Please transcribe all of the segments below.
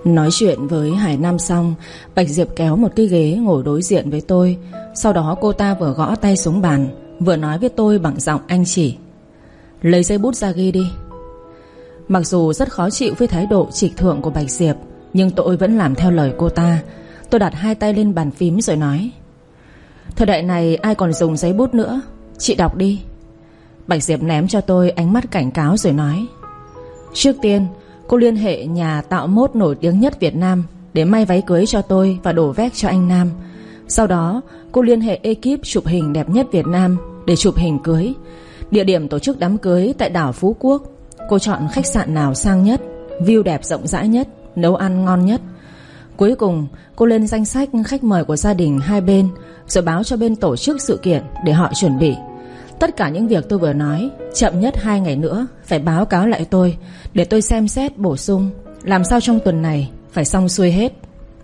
Nói chuyện với Hải Nam xong, Bạch Diệp kéo một cái ghế ngồi đối diện với tôi. Sau đó cô ta vừa gõ tay xuống bàn, vừa nói với tôi bằng giọng anh chỉ: lấy giấy bút ra ghi đi. Mặc dù rất khó chịu với thái độ trịch thượng của Bạch Diệp, nhưng tôi vẫn làm theo lời cô ta. Tôi đặt hai tay lên bàn phím rồi nói: thời đại này ai còn dùng giấy bút nữa, chị đọc đi. Bạch Diệp ném cho tôi ánh mắt cảnh cáo rồi nói: trước tiên cô liên hệ nhà tạo mốt nổi tiếng nhất Việt Nam để may váy cưới cho tôi và đổ vét cho anh Nam. Sau đó cô liên hệ ekip chụp hình đẹp nhất Việt Nam để chụp hình cưới. Địa điểm tổ chức đám cưới tại đảo Phú Quốc. Cô chọn khách sạn nào sang nhất, view đẹp rộng rãi nhất, nấu ăn ngon nhất. Cuối cùng cô lên danh sách khách mời của gia đình hai bên, rồi báo cho bên tổ chức sự kiện để họ chuẩn bị. Tất cả những việc tôi vừa nói, chậm nhất 2 ngày nữa phải báo cáo lại tôi, để tôi xem xét bổ sung, làm sao trong tuần này phải xong xuôi hết.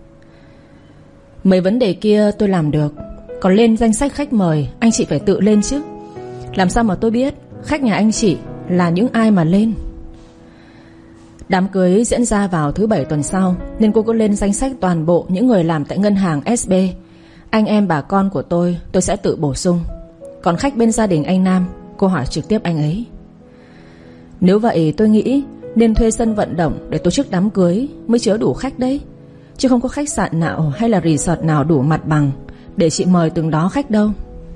Mấy vấn đề kia tôi làm được, còn lên danh sách khách mời anh chị phải tự lên chứ. Làm sao mà tôi biết khách nhà anh chị là những ai mà lên. Đám cưới diễn ra vào thứ Bảy tuần sau, nên cô có lên danh sách toàn bộ những người làm tại ngân hàng SB. Anh em bà con của tôi sẽ tự bổ sung. Còn khách bên gia đình anh Nam, cô hỏi trực tiếp anh ấy. Nếu vậy tôi nghĩ nên thuê sân vận động để tổ chức đám cưới mới chứa đủ khách đấy, chứ không có khách sạn nào hay là resort nào đủ mặt bằng để chị mời từng đó khách đâu.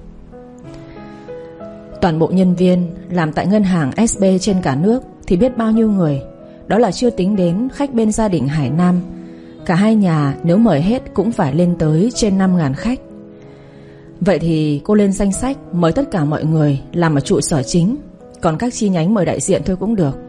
Toàn bộ nhân viên làm tại ngân hàng SB trên cả nước thì biết bao nhiêu người. Đó là chưa tính đến khách bên gia đình Hải Nam. Cả hai nhà nếu mời hết cũng phải lên tới trên 5.000 khách. Vậy thì cô lên danh sách mời tất cả mọi người làm ở trụ sở chính, còn các chi nhánh mời đại diện thôi cũng được.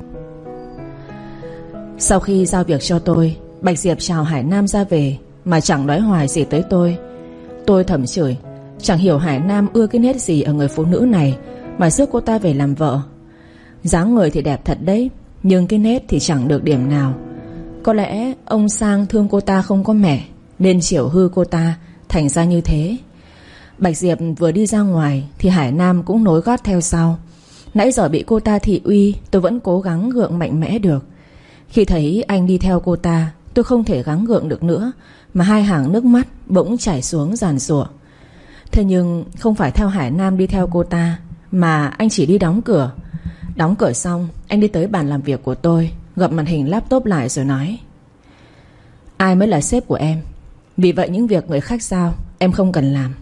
Sau khi giao việc cho tôi, Bạch Diệp chào Hải Nam ra về mà chẳng nói hoài gì tới tôi. Tôi thầm chửi, chẳng hiểu Hải Nam ưa cái nét gì ở người phụ nữ này mà rước cô ta về làm vợ. Dáng người thì đẹp thật đấy, nhưng cái nét thì chẳng được điểm nào. Có lẽ ông Sang thương cô ta không có mẹ, nên chiều hư cô ta, thành ra như thế. Bạch Diệp vừa đi ra ngoài thì Hải Nam cũng nối gót theo sau. Nãy giờ bị cô ta thị uy, tôi vẫn cố gắng gượng mạnh mẽ được. Khi thấy anh đi theo cô ta, tôi không thể gắng gượng được nữa, mà hai hàng nước mắt bỗng chảy xuống giàn giụa. Thế nhưng không phải theo Hải Nam đi theo cô ta, mà anh chỉ đi đóng cửa. Đóng cửa xong, anh đi tới bàn làm việc của tôi, gập màn hình laptop lại rồi nói: ai mới là sếp của em, vì vậy những việc người khác giao em không cần làm.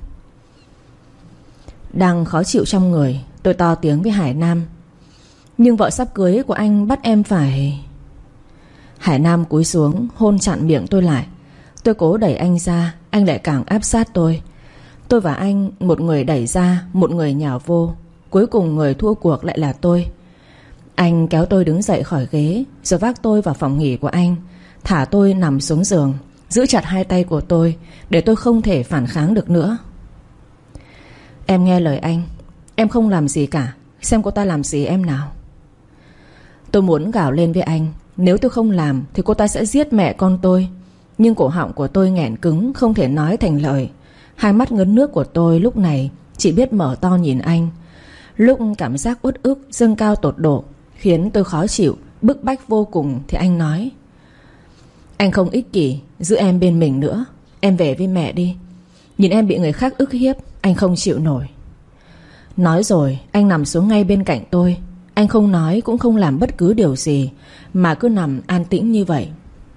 Đang khó chịu trong người, tôi to tiếng với Hải Nam: nhưng vợ sắp cưới của anh bắt em phải... Hải Nam cúi xuống hôn chặn miệng tôi lại. Tôi cố đẩy anh ra, anh lại càng áp sát tôi. Tôi và anh, một người đẩy ra, một người nhào vô. Cuối cùng người thua cuộc lại là tôi. Anh kéo tôi đứng dậy khỏi ghế, rồi vác tôi vào phòng nghỉ của anh, thả tôi nằm xuống giường, giữ chặt hai tay của tôi để tôi không thể phản kháng được nữa. Em nghe lời anh, em không làm gì cả, xem cô ta làm gì em nào. Tôi muốn gào lên với anh, nếu tôi không làm thì cô ta sẽ giết mẹ con tôi. Nhưng cổ họng của tôi nghẹn cứng, không thể nói thành lời. Hai mắt ngấn nước của tôi lúc này chỉ biết mở to nhìn anh. Lúc cảm giác uất ức dâng cao tột độ khiến tôi khó chịu, bức bách vô cùng thì anh nói: anh không ích kỷ giữ em bên mình nữa, em về với mẹ đi. Nhìn em bị người khác ức hiếp, anh không chịu nổi. Nói rồi anh nằm xuống ngay bên cạnh tôi. Anh không nói cũng không làm bất cứ điều gì, mà cứ nằm an tĩnh như vậy.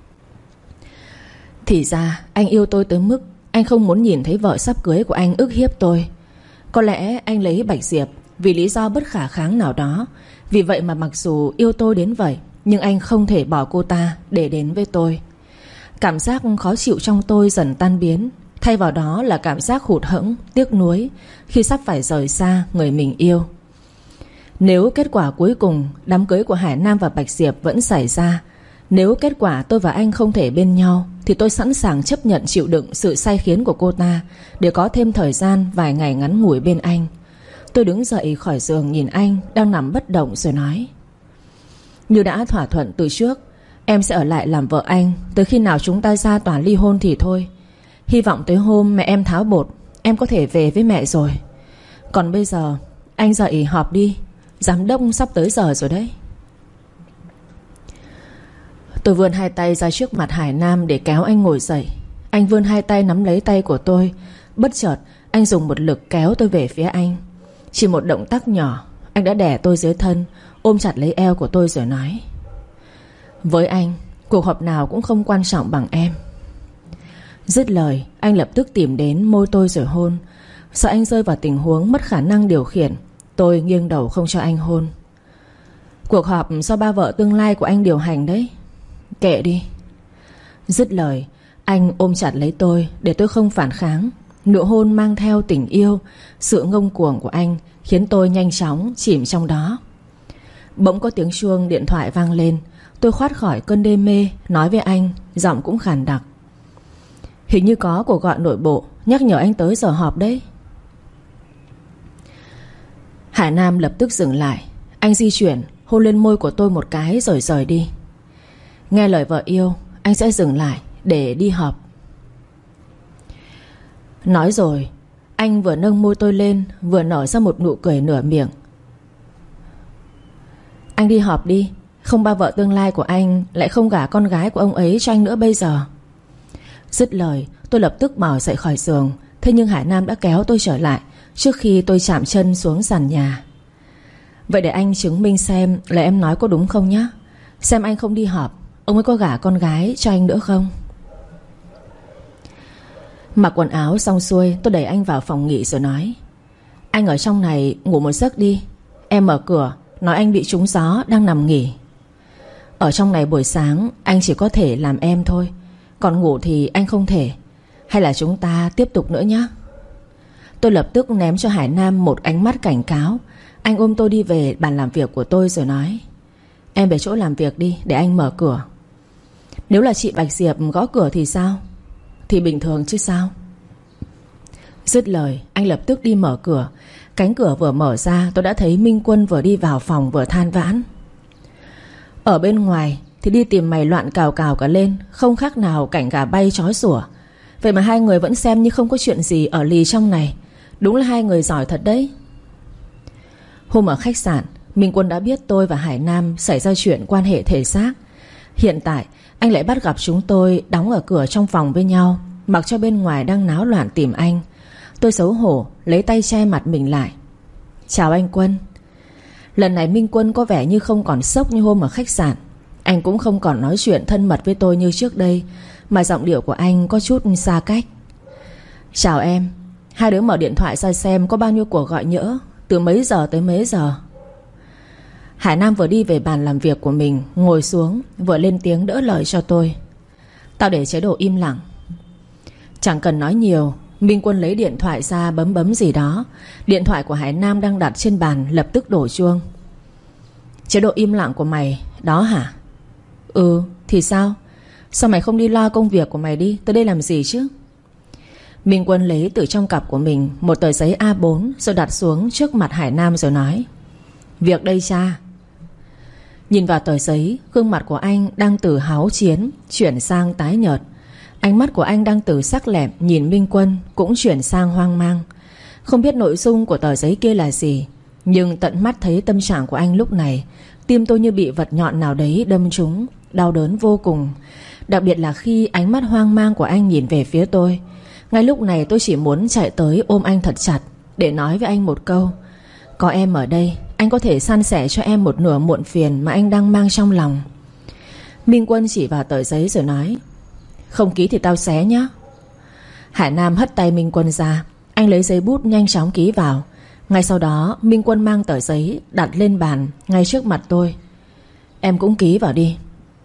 Thì ra anh yêu tôi tới mức anh không muốn nhìn thấy vợ sắp cưới của anh ức hiếp tôi. Có lẽ anh lấy Bạch Diệp vì lý do bất khả kháng nào đó. Vì vậy mà mặc dù yêu tôi đến vậy, nhưng anh không thể bỏ cô ta để đến với tôi. Cảm giác khó chịu trong tôi dần tan biến, thay vào đó là cảm giác hụt hẫng, tiếc nuối khi sắp phải rời xa người mình yêu. Nếu kết quả cuối cùng đám cưới của Hải Nam và Bạch Diệp vẫn xảy ra, nếu kết quả tôi và anh không thể bên nhau, thì tôi sẵn sàng chấp nhận chịu đựng sự sai khiến của cô ta để có thêm thời gian vài ngày ngắn ngủi bên anh. Tôi đứng dậy khỏi giường nhìn anh đang nằm bất động rồi nói: như đã thỏa thuận từ trước, em sẽ ở lại làm vợ anh tới khi nào chúng ta ra tòa ly hôn thì thôi. Hy vọng tới hôm mẹ em tháo bột, em có thể về với mẹ rồi. Còn bây giờ anh dậy họp đi, giám đốc sắp tới giờ rồi đấy. Tôi vươn hai tay ra trước mặt Hải Nam để kéo anh ngồi dậy. Anh vươn hai tay nắm lấy tay của tôi. Bất chợt anh dùng một lực kéo tôi về phía anh. Chỉ một động tác nhỏ, anh đã đè tôi dưới thân, ôm chặt lấy eo của tôi rồi nói: với anh, cuộc họp nào cũng không quan trọng bằng em. Dứt lời, anh lập tức tìm đến môi tôi rồi hôn. Sợ anh rơi vào tình huống mất khả năng điều khiển, tôi nghiêng đầu không cho anh hôn. Cuộc họp do ba vợ tương lai của anh điều hành đấy. Kệ đi. Dứt lời, anh ôm chặt lấy tôi để tôi không phản kháng. Nụ hôn mang theo tình yêu, sự ngông cuồng của anh khiến tôi nhanh chóng chìm trong đó. Bỗng có tiếng chuông điện thoại vang lên. Tôi thoát khỏi cơn đê mê, nói với anh, giọng cũng khàn đặc: hình như có cuộc gọi nội bộ nhắc nhở anh tới giờ họp đấy. Hải Nam lập tức dừng lại. Anh di chuyển, hôn lên môi của tôi một cái rồi rời đi. Nghe lời vợ yêu, anh sẽ dừng lại để đi họp. Nói rồi, anh vừa nâng môi tôi lên, vừa nở ra một nụ cười nửa miệng. Anh đi họp đi, không ba vợ tương lai của anh lại không gả con gái của ông ấy cho anh nữa bây giờ. Dứt lời, tôi lập tức bò dậy khỏi giường. Thế nhưng Hải Nam đã kéo tôi trở lại trước khi tôi chạm chân xuống sàn nhà. Vậy để anh chứng minh xem là em nói có đúng không nhé. Xem anh không đi họp, ông ấy có gả con gái cho anh nữa không. Mặc quần áo xong xuôi, tôi đẩy anh vào phòng nghỉ rồi nói: anh ở trong này ngủ một giấc đi. Em mở cửa nói anh bị trúng gió đang nằm nghỉ. Ở trong này buổi sáng anh chỉ có thể làm em thôi, còn ngủ thì anh không thể. Hay là chúng ta tiếp tục nữa nhé. Tôi lập tức ném cho Hải Nam một ánh mắt cảnh cáo. Anh ôm tôi đi về bàn làm việc của tôi rồi nói: em về chỗ làm việc đi, để anh mở cửa. Nếu là chị Bạch Diệp gõ cửa thì sao? Thì bình thường chứ sao. Dứt lời, anh lập tức đi mở cửa. Cánh cửa vừa mở ra, tôi đã thấy Minh Quân vừa đi vào phòng vừa than vãn: ở bên ngoài thì đi tìm mày loạn cào cào cả lên, không khác nào cảnh gà bay chó sủa. Vậy mà hai người vẫn xem như không có chuyện gì ở lì trong này. Đúng là hai người giỏi thật đấy. Hôm ở khách sạn, Minh Quân đã biết tôi và Hải Nam xảy ra chuyện quan hệ thể xác. Hiện tại anh lại bắt gặp chúng tôi đóng ở cửa trong phòng với nhau, mặc cho bên ngoài đang náo loạn tìm anh. Tôi xấu hổ lấy tay che mặt mình lại. Chào anh Quân. Lần này Minh Quân có vẻ như không còn sốc như hôm ở khách sạn. Anh cũng không còn nói chuyện thân mật với tôi như trước đây, mà giọng điệu của anh có chút xa cách. Chào em. Hai đứa mở điện thoại ra xem có bao nhiêu cuộc gọi nhỡ, từ mấy giờ tới mấy giờ. Hải Nam vừa đi về bàn làm việc của mình, ngồi xuống, vừa lên tiếng đỡ lời cho tôi. Tao để chế độ im lặng. Chẳng cần nói nhiều, Minh Quân lấy điện thoại ra bấm bấm gì đó. Điện thoại của Hải Nam đang đặt trên bàn lập tức đổ chuông. Chế độ im lặng của mày đó hả? Ừ, thì sao? Sao mày không đi lo công việc của mày đi? Tới đây làm gì chứ? Minh Quân lấy từ trong cặp của mình một tờ giấy A4 rồi đặt xuống trước mặt Hải Nam rồi nói: việc đây cha. Nhìn vào tờ giấy, gương mặt của anh đang từ háo chiến chuyển sang tái nhợt. Ánh mắt của anh đang từ sắc lẹm nhìn Minh Quân cũng chuyển sang hoang mang. Không biết nội dung của tờ giấy kia là gì, nhưng tận mắt thấy tâm trạng của anh lúc này, tim tôi như bị vật nhọn nào đấy đâm trúng, đau đớn vô cùng. Đặc biệt là khi ánh mắt hoang mang của anh nhìn về phía tôi. Ngay lúc này tôi chỉ muốn chạy tới ôm anh thật chặt để nói với anh một câu: có em ở đây, anh có thể san sẻ cho em một nửa muộn phiền mà anh đang mang trong lòng. Minh Quân chỉ vào tờ giấy rồi nói: không ký thì tao xé nhá. Hải Nam hất tay Minh Quân ra. Anh lấy giấy bút nhanh chóng ký vào. Ngay sau đó Minh Quân mang tờ giấy đặt lên bàn ngay trước mặt tôi. Em cũng ký vào đi.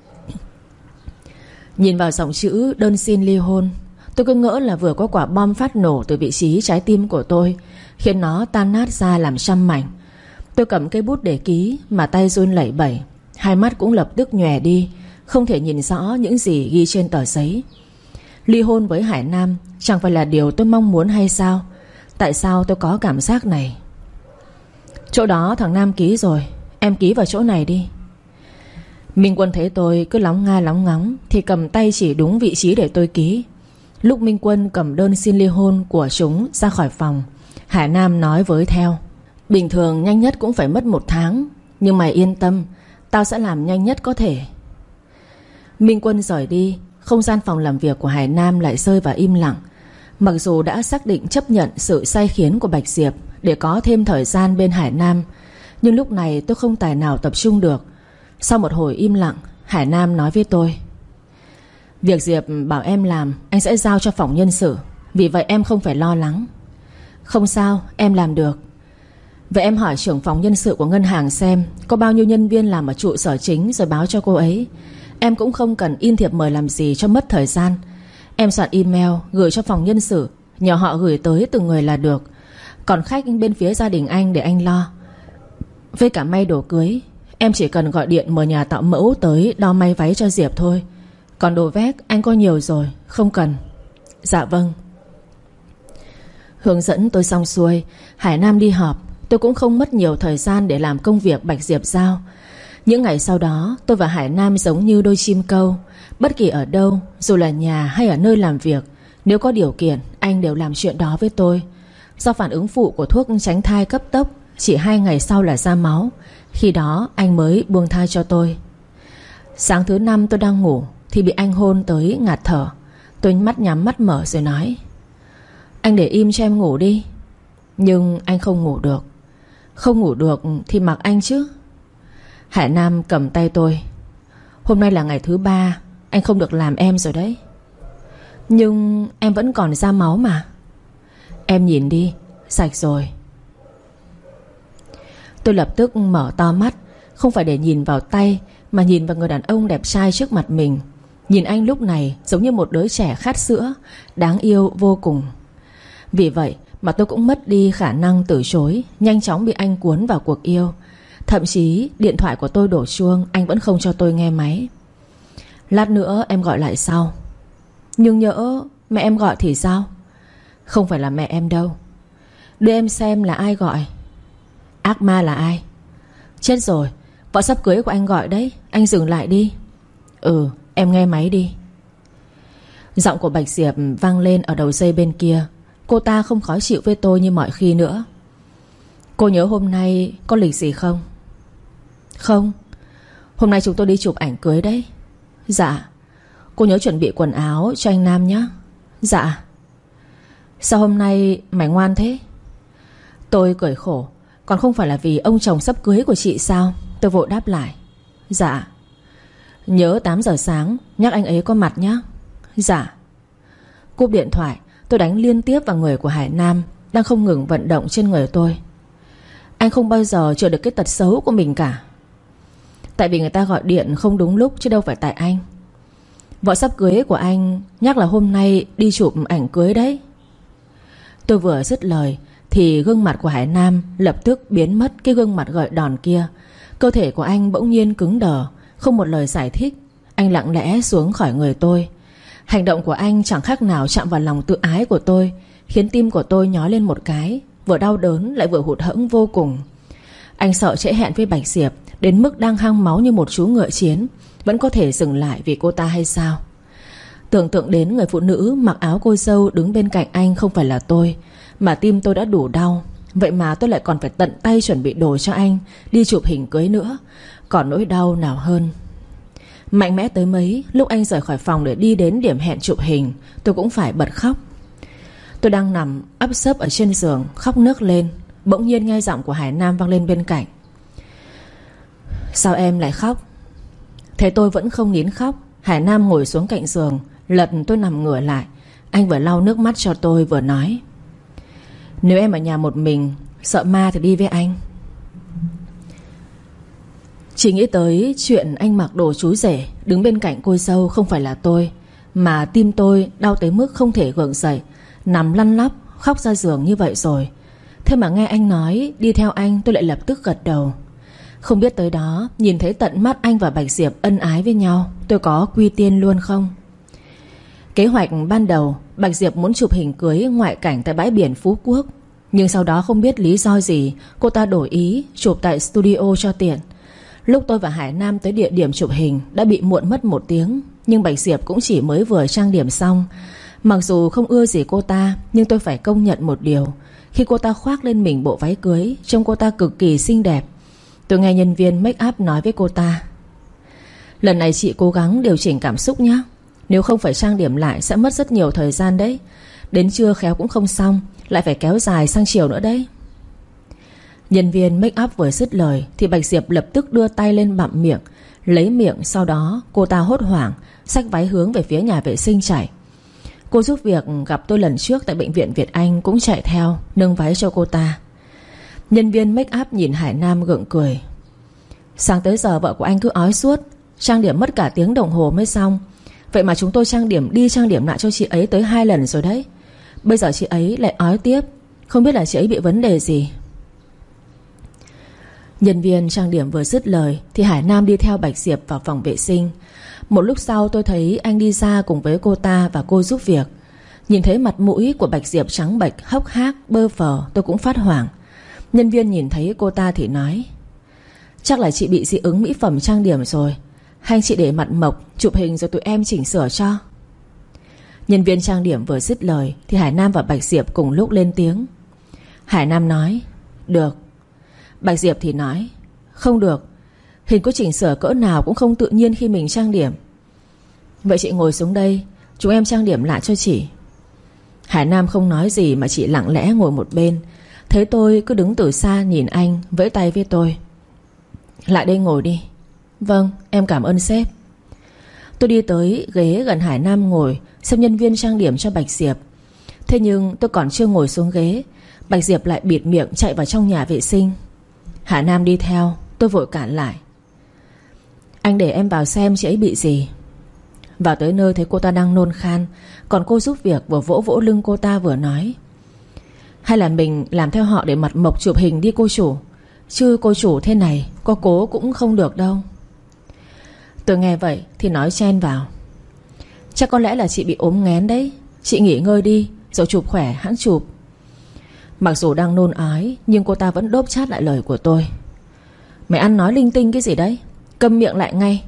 Nhìn vào dòng chữ đơn xin ly hôn, tôi cứ ngỡ là vừa có quả bom phát nổ từ vị trí trái tim của tôi, khiến nó tan nát ra làm trăm mảnh. Tôi cầm cây bút để ký mà tay run lẩy bẩy. Hai mắt cũng lập tức nhòe đi, không thể nhìn rõ những gì ghi trên tờ giấy. Ly hôn với Hải Nam chẳng phải là điều tôi mong muốn hay sao? Tại sao tôi có cảm giác này? Chỗ đó thằng Nam ký rồi, em ký vào chỗ này đi. Minh Quân thấy tôi cứ lóng nga lóng ngóng thì cầm tay chỉ đúng vị trí để tôi ký. Lúc Minh Quân cầm đơn xin ly hôn của chúng ra khỏi phòng, Hải Nam nói với theo: bình thường nhanh nhất cũng phải mất 1 tháng, nhưng mày yên tâm, tao sẽ làm nhanh nhất có thể. Minh Quân rời đi, không gian phòng làm việc của Hải Nam lại rơi vào im lặng. Mặc dù đã xác định chấp nhận sự sai khiến của Bạch Diệp để có thêm thời gian bên Hải Nam, nhưng lúc này tôi không tài nào tập trung được. Sau một hồi im lặng, Hải Nam nói với tôi: việc Diệp bảo em làm, anh sẽ giao cho phòng nhân sự. Vì vậy em không phải lo lắng. Không sao, em làm được. Vậy em hỏi trưởng phòng nhân sự của ngân hàng xem có bao nhiêu nhân viên làm ở trụ sở chính, rồi báo cho cô ấy. Em cũng không cần in thiệp mời làm gì cho mất thời gian. Em soạn email gửi cho phòng nhân sự, nhờ họ gửi tới từng người là được. Còn khách bên phía gia đình anh để anh lo. Với cả may đồ cưới, em chỉ cần gọi điện mời nhà tạo mẫu tới đo may váy cho Diệp thôi. Còn đồ vét anh có nhiều rồi, không cần. Dạ vâng. Hướng dẫn tôi xong xuôi, Hải Nam đi họp. Tôi cũng không mất nhiều thời gian để làm công việc Bạch Diệp giao. Những ngày sau đó, tôi và Hải Nam giống như đôi chim câu. Bất kỳ ở đâu, dù là nhà hay ở nơi làm việc, nếu có điều kiện, anh đều làm chuyện đó với tôi. Do phản ứng phụ của thuốc tránh thai cấp tốc, chỉ 2 ngày sau là ra máu. Khi đó anh mới buông thai cho tôi. Sáng thứ 5 tôi đang ngủ thì bị anh hôn tới ngạt thở. Tôi mắt nhắm mắt mở rồi nói: anh để im cho em ngủ đi. Nhưng anh không ngủ được. Không ngủ được thì mặc anh chứ. Hải Nam cầm tay tôi: hôm nay là ngày thứ 3, anh không được làm em rồi đấy. Nhưng em vẫn còn ra máu mà. Em nhìn đi, sạch rồi. Tôi lập tức mở to mắt, không phải để nhìn vào tay, mà nhìn vào người đàn ông đẹp trai trước mặt mình. Nhìn anh lúc này giống như một đứa trẻ khát sữa, đáng yêu vô cùng. Vì vậy mà tôi cũng mất đi khả năng từ chối, nhanh chóng bị anh cuốn vào cuộc yêu. Thậm chí điện thoại của tôi đổ chuông, anh vẫn không cho tôi nghe máy. Lát nữa em gọi lại sau. Nhưng nhỡ mẹ em gọi thì sao? Không phải là mẹ em đâu. Đưa em xem là ai gọi. Ác ma là ai? Chết rồi, vợ sắp cưới của anh gọi đấy. Anh dừng lại đi. Ừ, em nghe máy đi. Giọng của Bạch Diệp vang lên ở đầu dây bên kia. Cô ta không khó chịu với tôi như mọi khi nữa. Cô nhớ hôm nay có lịch gì không? Không. Hôm nay chúng tôi đi chụp ảnh cưới đấy. Dạ. Cô nhớ chuẩn bị quần áo cho anh Nam nhé. Dạ. Sao hôm nay mày ngoan thế? Tôi cười khổ. Còn không phải là vì ông chồng sắp cưới của chị sao? Tôi vội đáp lại. Dạ. Nhớ 8 giờ sáng nhắc anh ấy có mặt nhé. Dạ. Cúp điện thoại, tôi đánh liên tiếp vào người của Hải Nam đang không ngừng vận động trên người tôi. Anh không bao giờ chữa được cái tật xấu của mình cả. Tại vì người ta gọi điện không đúng lúc, chứ đâu phải tại anh. Vợ sắp cưới của anh nhắc là hôm nay đi chụp ảnh cưới đấy. Tôi vừa dứt lời thì gương mặt của Hải Nam lập tức biến mất cái gương mặt gợi đòn kia. Cơ thể của anh bỗng nhiên cứng đờ, không một lời giải thích. Anh lặng lẽ xuống khỏi người tôi. Hành động của anh chẳng khác nào chạm vào lòng tự ái của tôi, khiến tim của tôi nhói lên một cái, vừa đau đớn lại vừa hụt hẫng vô cùng. Anh sợ trễ hẹn với Bạch Diệp đến mức đang hăng máu như một chú ngựa chiến, vẫn có thể dừng lại vì cô ta hay sao? Tưởng tượng đến người phụ nữ mặc áo cô dâu đứng bên cạnh anh không phải là tôi, mà tim tôi đã đủ đau. Vậy mà tôi lại còn phải tận tay chuẩn bị đồ cho anh đi chụp hình cưới nữa. Còn nỗi đau nào hơn. Mạnh mẽ tới mấy, lúc anh rời khỏi phòng để đi đến điểm hẹn chụp hình, tôi cũng phải bật khóc. Tôi đang nằm ấp sấp ở trên giường khóc nức lên. Bỗng nhiên nghe giọng của Hải Nam vang lên bên cạnh. Sao em lại khóc? Thế tôi vẫn không nín khóc. Hải Nam ngồi xuống cạnh giường, lật tôi nằm ngửa lại. Anh vừa lau nước mắt cho tôi vừa nói: nếu em ở nhà một mình, sợ ma thì đi với anh. Chỉ nghĩ tới chuyện anh mặc đồ chú rể đứng bên cạnh cô dâu không phải là tôi, mà tim tôi đau tới mức không thể gượng dậy, nằm lăn lóc khóc ra giường như vậy rồi. Thế mà nghe anh nói đi theo anh, tôi lại lập tức gật đầu. Không biết tới đó nhìn thấy tận mắt anh và Bạch Diệp ân ái với nhau, tôi có quy tiên luôn không? Kế hoạch ban đầu Bạch Diệp muốn chụp hình cưới ngoại cảnh tại bãi biển Phú Quốc. Nhưng sau đó không biết lý do gì, cô ta đổi ý chụp tại studio cho tiện. Lúc tôi và Hải Nam tới địa điểm chụp hình đã bị muộn mất 1 tiếng. Nhưng Bạch Diệp cũng chỉ mới vừa trang điểm xong. Mặc dù không ưa gì cô ta, nhưng tôi phải công nhận một điều. Khi cô ta khoác lên mình bộ váy cưới, trông cô ta cực kỳ xinh đẹp. Tôi nghe nhân viên make up nói với cô ta: Lần này chị cố gắng điều chỉnh cảm xúc nhé. Nếu không phải trang điểm lại sẽ mất rất nhiều thời gian đấy. Đến trưa khéo cũng không xong, lại phải kéo dài sang chiều nữa đấy. Nhân viên make up vừa dứt lời thì Bạch Diệp lập tức đưa tay lên bặm miệng, lấy miệng. Sau đó cô ta hốt hoảng xách váy hướng về phía nhà vệ sinh chạy. Cô giúp việc gặp tôi lần trước tại bệnh viện Việt Anh cũng chạy theo nâng váy cho cô ta. Nhân viên make up nhìn Hải Nam gượng cười. Sáng tới giờ vợ của anh cứ ói suốt, trang điểm mất cả tiếng đồng hồ mới xong. Vậy mà chúng tôi trang điểm đi trang điểm lại cho chị ấy tới 2 lần rồi đấy. Bây giờ chị ấy lại ói tiếp. Không biết là chị ấy bị vấn đề gì. Nhân viên trang điểm vừa dứt lời thì Hải Nam đi theo Bạch Diệp vào phòng vệ sinh. Một lúc sau tôi thấy anh đi ra cùng với cô ta và cô giúp việc. Nhìn thấy mặt mũi của Bạch Diệp trắng bệch, hốc hác, bơ phờ, tôi cũng phát hoảng. Nhân viên nhìn thấy cô ta thì nói: chắc là chị bị dị ứng mỹ phẩm trang điểm rồi. Hay anh chị để mặt mộc chụp hình rồi tụi em chỉnh sửa cho. Nhân viên trang điểm vừa dứt lời thì Hải Nam và Bạch Diệp cùng lúc lên tiếng. Hải Nam nói: được. Bạch Diệp thì nói: không được. Hình có chỉnh sửa cỡ nào cũng không tự nhiên khi mình trang điểm. Vậy chị ngồi xuống đây, chúng em trang điểm lại cho chị. Hải Nam không nói gì mà chỉ lặng lẽ ngồi một bên. Thấy tôi cứ đứng từ xa nhìn anh, vẫy tay với tôi: lại đây ngồi đi. Vâng, em cảm ơn sếp. Tôi đi tới ghế gần Hải Nam ngồi, xem nhân viên trang điểm cho Bạch Diệp. Thế nhưng tôi còn chưa ngồi xuống ghế, Bạch Diệp lại bịt miệng chạy vào trong nhà vệ sinh. Hải Nam đi theo. Tôi vội cản lại: anh để em vào xem chị ấy bị gì. Vào tới nơi thấy cô ta đang nôn khan. Còn cô giúp việc vừa vỗ vỗ lưng cô ta vừa nói: hay là mình làm theo họ để mặt mộc chụp hình đi cô chủ. Chứ cô chủ thế này có cố cũng không được đâu. Tôi nghe vậy thì nói chen vào: chắc có lẽ là chị bị ốm nghén đấy. Chị nghỉ ngơi đi, rồi chụp khỏe hãng chụp. Mặc dù đang nôn ói nhưng cô ta vẫn đốp chát lại lời của tôi: mày ăn nói linh tinh cái gì đấy, câm miệng lại ngay.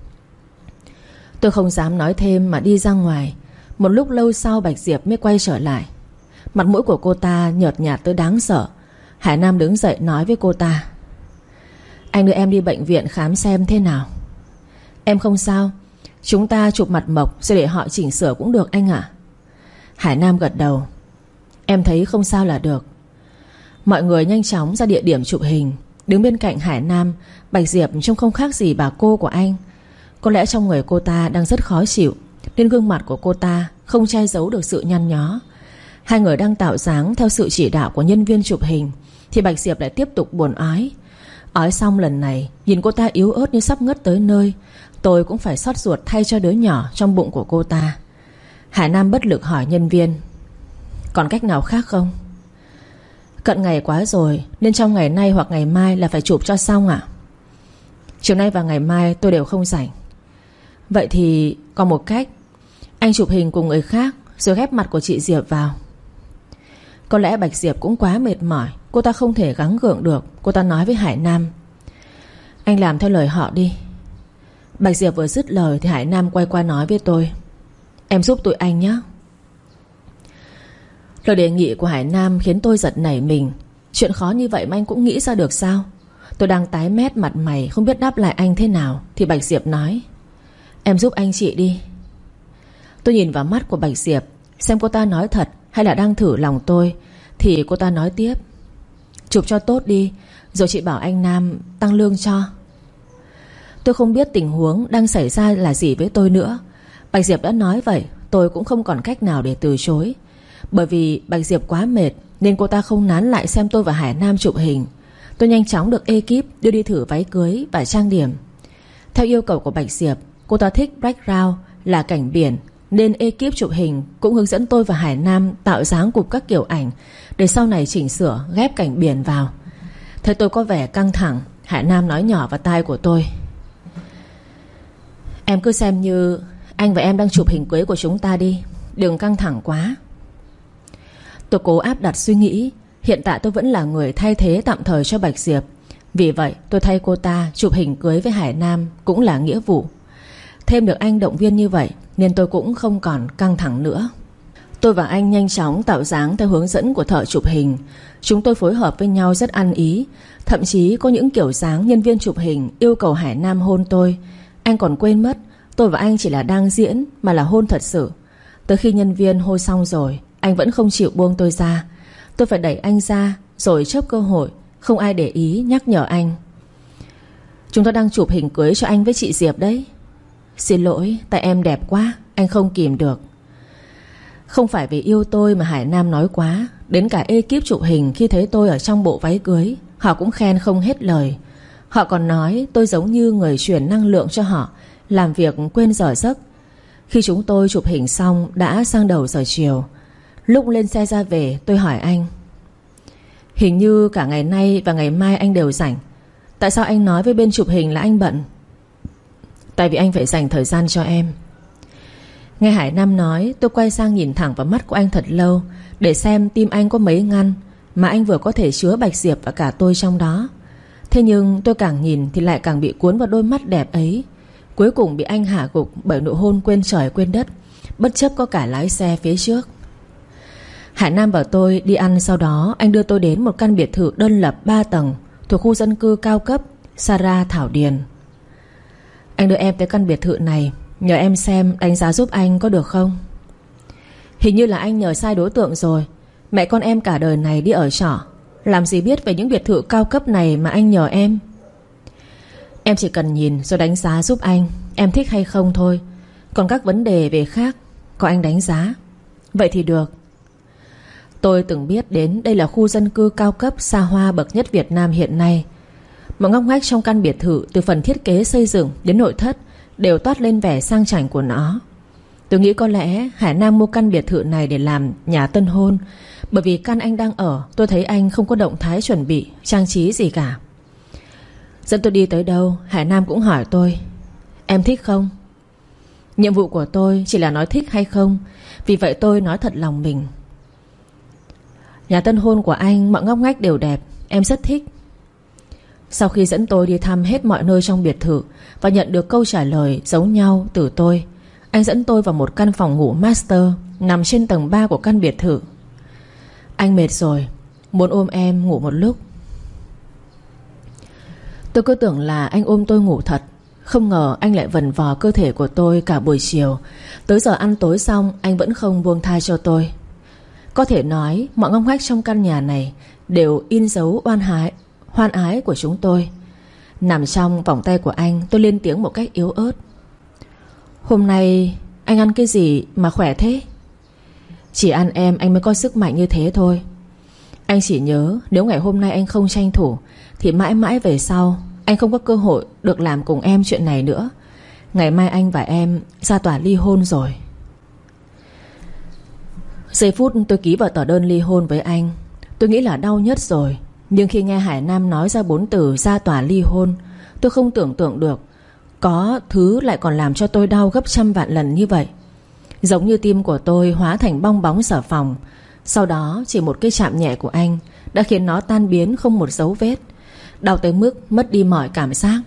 Tôi không dám nói thêm mà đi ra ngoài. Một lúc lâu sau Bạch Diệp mới quay trở lại. Mặt mũi của cô ta nhợt nhạt tới đáng sợ. Hải Nam đứng dậy nói với cô ta: anh đưa em đi bệnh viện khám xem thế nào. Em không sao. Chúng ta chụp mặt mộc rồi để họ chỉnh sửa cũng được anh ạ. Hải Nam gật đầu: em thấy không sao là được. Mọi người nhanh chóng ra địa điểm chụp hình. Đứng bên cạnh Hải Nam, Bạch Diệp trông không khác gì bà cô của anh. Có lẽ trong người cô ta đang rất khó chịu, nên gương mặt của cô ta không che giấu được sự nhăn nhó. Hai người đang tạo dáng theo sự chỉ đạo của nhân viên chụp hình thì Bạch Diệp lại tiếp tục buồn ói. Ói xong lần này, nhìn cô ta yếu ớt như sắp ngất tới nơi, tôi cũng phải xót ruột thay cho đứa nhỏ trong bụng của cô ta. Hải Nam bất lực hỏi nhân viên: còn cách nào khác không? Cận ngày quá rồi, nên trong ngày nay hoặc ngày mai là phải chụp cho xong ạ. Chiều nay và ngày mai tôi đều không rảnh. Vậy thì còn một cách, anh chụp hình cùng người khác rồi ghép mặt của chị Diệp vào. Có lẽ Bạch Diệp cũng quá mệt mỏi, cô ta không thể gắng gượng được. Cô ta nói với Hải Nam: anh làm theo lời họ đi. Bạch Diệp vừa dứt lời thì Hải Nam quay qua nói với tôi: em giúp tụi anh nhé. Lời đề nghị của Hải Nam khiến tôi giật nảy mình. Chuyện khó như vậy mà anh cũng nghĩ ra được sao? Tôi đang tái mét mặt mày không biết đáp lại anh thế nào thì Bạch Diệp nói: em giúp anh chị đi. Tôi nhìn vào mắt của Bạch Diệp xem cô ta nói thật hay là đang thử lòng tôi. Thì cô ta nói tiếp: chụp cho tốt đi, rồi chị bảo anh Nam tăng lương cho. Tôi không biết tình huống đang xảy ra là gì với tôi nữa. Bạch Diệp đã nói vậy, tôi cũng không còn cách nào để từ chối. Bởi vì Bạch Diệp quá mệt nên cô ta không nán lại xem tôi và Hải Nam chụp hình. Tôi nhanh chóng được ekip đưa đi thử váy cưới và trang điểm. Theo yêu cầu của Bạch Diệp, cô ta thích background là cảnh biển, nên ekip chụp hình cũng hướng dẫn tôi và Hải Nam tạo dáng cụp các kiểu ảnh để sau này chỉnh sửa ghép cảnh biển vào. Thấy tôi có vẻ căng thẳng, Hải Nam nói nhỏ vào tai của tôi: em cứ xem như anh và em đang chụp hình cưới của chúng ta đi, đừng căng thẳng quá. Tôi cố áp đặt suy nghĩ hiện tại tôi vẫn là người thay thế tạm thời cho Bạch Diệp. Vì vậy tôi thay cô ta chụp hình cưới với Hải Nam cũng là nghĩa vụ. Thêm được anh động viên như vậy nên tôi cũng không còn căng thẳng nữa. Tôi và anh nhanh chóng tạo dáng theo hướng dẫn của thợ chụp hình. Chúng tôi phối hợp với nhau rất ăn ý. Thậm chí có những kiểu dáng nhân viên chụp hình yêu cầu Hải Nam hôn tôi. Anh còn quên mất tôi và anh chỉ là đang diễn, mà là hôn thật sự. Tới khi nhân viên hôi xong rồi, anh vẫn không chịu buông tôi ra. Tôi phải đẩy anh ra rồi chớp cơ hội. Không ai để ý nhắc nhở anh: chúng tôi đang chụp hình cưới cho anh với chị Diệp đấy. Xin lỗi, tại em đẹp quá, anh không kìm được. Không phải vì yêu tôi mà Hải Nam nói quá. Đến cả ekip chụp hình khi thấy tôi ở trong bộ váy cưới, họ cũng khen không hết lời. Họ còn nói tôi giống như người truyền năng lượng cho họ, làm việc quên giờ giấc. Khi chúng tôi chụp hình xong đã sang đầu giờ chiều. Lúc lên xe ra về, tôi hỏi anh: hình như cả ngày nay và ngày mai anh đều rảnh. Tại sao anh nói với bên chụp hình là anh bận? Tại vì anh phải dành thời gian cho em. Nghe Hải Nam nói, tôi quay sang nhìn thẳng vào mắt của anh thật lâu, để xem tim anh có mấy ngăn mà anh vừa có thể chứa Bạch Diệp và cả tôi trong đó. Thế nhưng tôi càng nhìn thì lại càng bị cuốn vào đôi mắt đẹp ấy. Cuối cùng bị anh hạ gục bởi nụ hôn quên trời quên đất, bất chấp có cả lái xe phía trước. Hải Nam bảo tôi đi ăn, sau đó anh đưa tôi đến một căn biệt thự đơn lập 3 tầng thuộc khu dân cư cao cấp Sara Thảo Điền. Anh đưa em tới căn biệt thự này, nhờ em xem đánh giá giúp anh có được không? Hình như là anh nhờ sai đối tượng rồi. Mẹ con em cả đời này đi ở trọ, làm gì biết về những biệt thự cao cấp này mà anh nhờ em. Em chỉ cần nhìn rồi đánh giá giúp anh em thích hay không thôi. Còn các vấn đề về khác có anh đánh giá. Vậy thì được. Tôi từng biết đến đây là khu dân cư cao cấp xa hoa bậc nhất Việt Nam hiện nay. Mọi ngóc ngách trong căn biệt thự, từ phần thiết kế xây dựng đến nội thất, đều toát lên vẻ sang chảnh của nó. Tôi nghĩ có lẽ Hải Nam mua căn biệt thự này để làm nhà tân hôn, bởi vì căn anh đang ở, tôi thấy anh không có động thái chuẩn bị trang trí gì cả. Dẫn tôi đi tới đâu, Hải Nam cũng hỏi tôi: em thích không? Nhiệm vụ của tôi chỉ là nói thích hay không. Vì vậy tôi nói thật lòng mình: nhà tân hôn của anh mọi ngóc ngách đều đẹp, em rất thích. Sau khi dẫn tôi đi thăm hết mọi nơi trong biệt thự và nhận được câu trả lời giống nhau từ tôi, anh dẫn tôi vào một căn phòng ngủ master nằm trên tầng 3 của căn biệt thự. Anh mệt rồi, muốn ôm em ngủ một lúc. Tôi cứ tưởng là anh ôm tôi ngủ thật, không ngờ anh lại vần vò cơ thể của tôi cả buổi chiều. Tới giờ ăn tối xong, anh vẫn không buông tha cho tôi. Có thể nói mọi ngóc ngách trong căn nhà này đều in dấu hoan ái của chúng tôi. Nằm trong vòng tay của anh, tôi lên tiếng một cách yếu ớt: hôm nay anh ăn cái gì mà khỏe thế? Chỉ ăn em anh mới có sức mạnh như thế thôi. Anh chỉ nhớ nếu ngày hôm nay anh không tranh thủ thì mãi mãi về sau anh không có cơ hội được làm cùng em chuyện này nữa. Ngày mai anh và em ra tòa ly hôn rồi. Giây phút tôi ký vào tờ đơn ly hôn với anh, tôi nghĩ là đau nhất rồi. Nhưng khi nghe Hải Nam nói ra 4 từ ra tòa ly hôn, tôi không tưởng tượng được có thứ lại còn làm cho tôi đau gấp trăm vạn lần như vậy. Giống như tim của tôi hóa thành bong bóng xà phòng. Sau đó chỉ một cái chạm nhẹ của anh đã khiến nó tan biến không một dấu vết. Đau tới mức mất đi mọi cảm giác.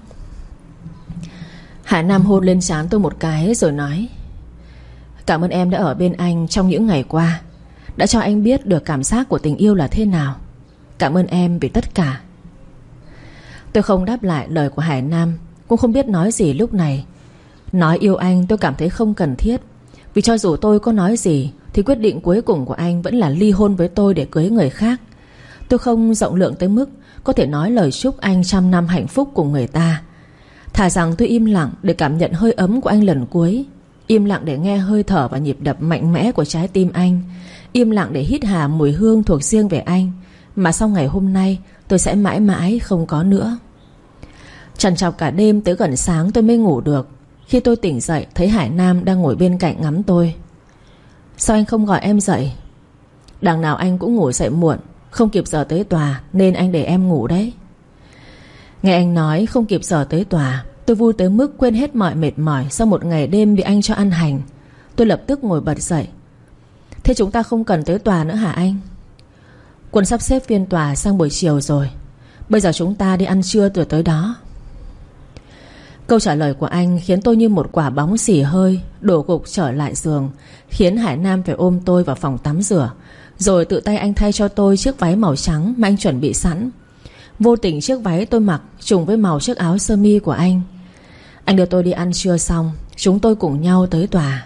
Hải Nam hôn lên trán tôi một cái rồi nói: cảm ơn em đã ở bên anh trong những ngày qua, đã cho anh biết được cảm giác của tình yêu là thế nào. Cảm ơn em vì tất cả. Tôi không đáp lại lời của Hải Nam, cũng không biết nói gì lúc này. Nói yêu anh tôi cảm thấy không cần thiết, vì cho dù tôi có nói gì thì quyết định cuối cùng của anh vẫn là ly hôn với tôi để cưới người khác. Tôi không rộng lượng tới mức có thể nói lời chúc anh trăm năm hạnh phúc cùng người ta. Thà rằng tôi im lặng để cảm nhận hơi ấm của anh lần cuối, im lặng để nghe hơi thở và nhịp đập mạnh mẽ của trái tim anh, im lặng để hít hà mùi hương thuộc riêng về anh, mà sau ngày hôm nay tôi sẽ mãi mãi không có nữa. Trằn trọc cả đêm tới gần sáng tôi mới ngủ được. Khi tôi tỉnh dậy thấy Hải Nam đang ngồi bên cạnh ngắm tôi. Sao anh không gọi em dậy? Đằng nào anh cũng ngủ dậy muộn, không kịp giờ tới tòa nên anh để em ngủ đấy. Nghe anh nói không kịp giờ tới tòa, tôi vui tới mức quên hết mọi mệt mỏi sau một ngày đêm bị anh cho ăn hành. Tôi lập tức ngồi bật dậy. Thế chúng ta không cần tới tòa nữa hả anh? Quân sắp xếp phiên tòa sang buổi chiều rồi. Bây giờ chúng ta đi ăn trưa rồi tới đó. Câu trả lời của anh khiến tôi như một quả bóng xì hơi đổ gục trở lại giường, khiến Hải Nam phải ôm tôi vào phòng tắm rửa, rồi tự tay anh thay cho tôi chiếc váy màu trắng mà anh chuẩn bị sẵn. Vô tình chiếc váy tôi mặc trùng với màu chiếc áo sơ mi của anh. Anh đưa tôi đi ăn trưa xong, chúng tôi cùng nhau tới tòa.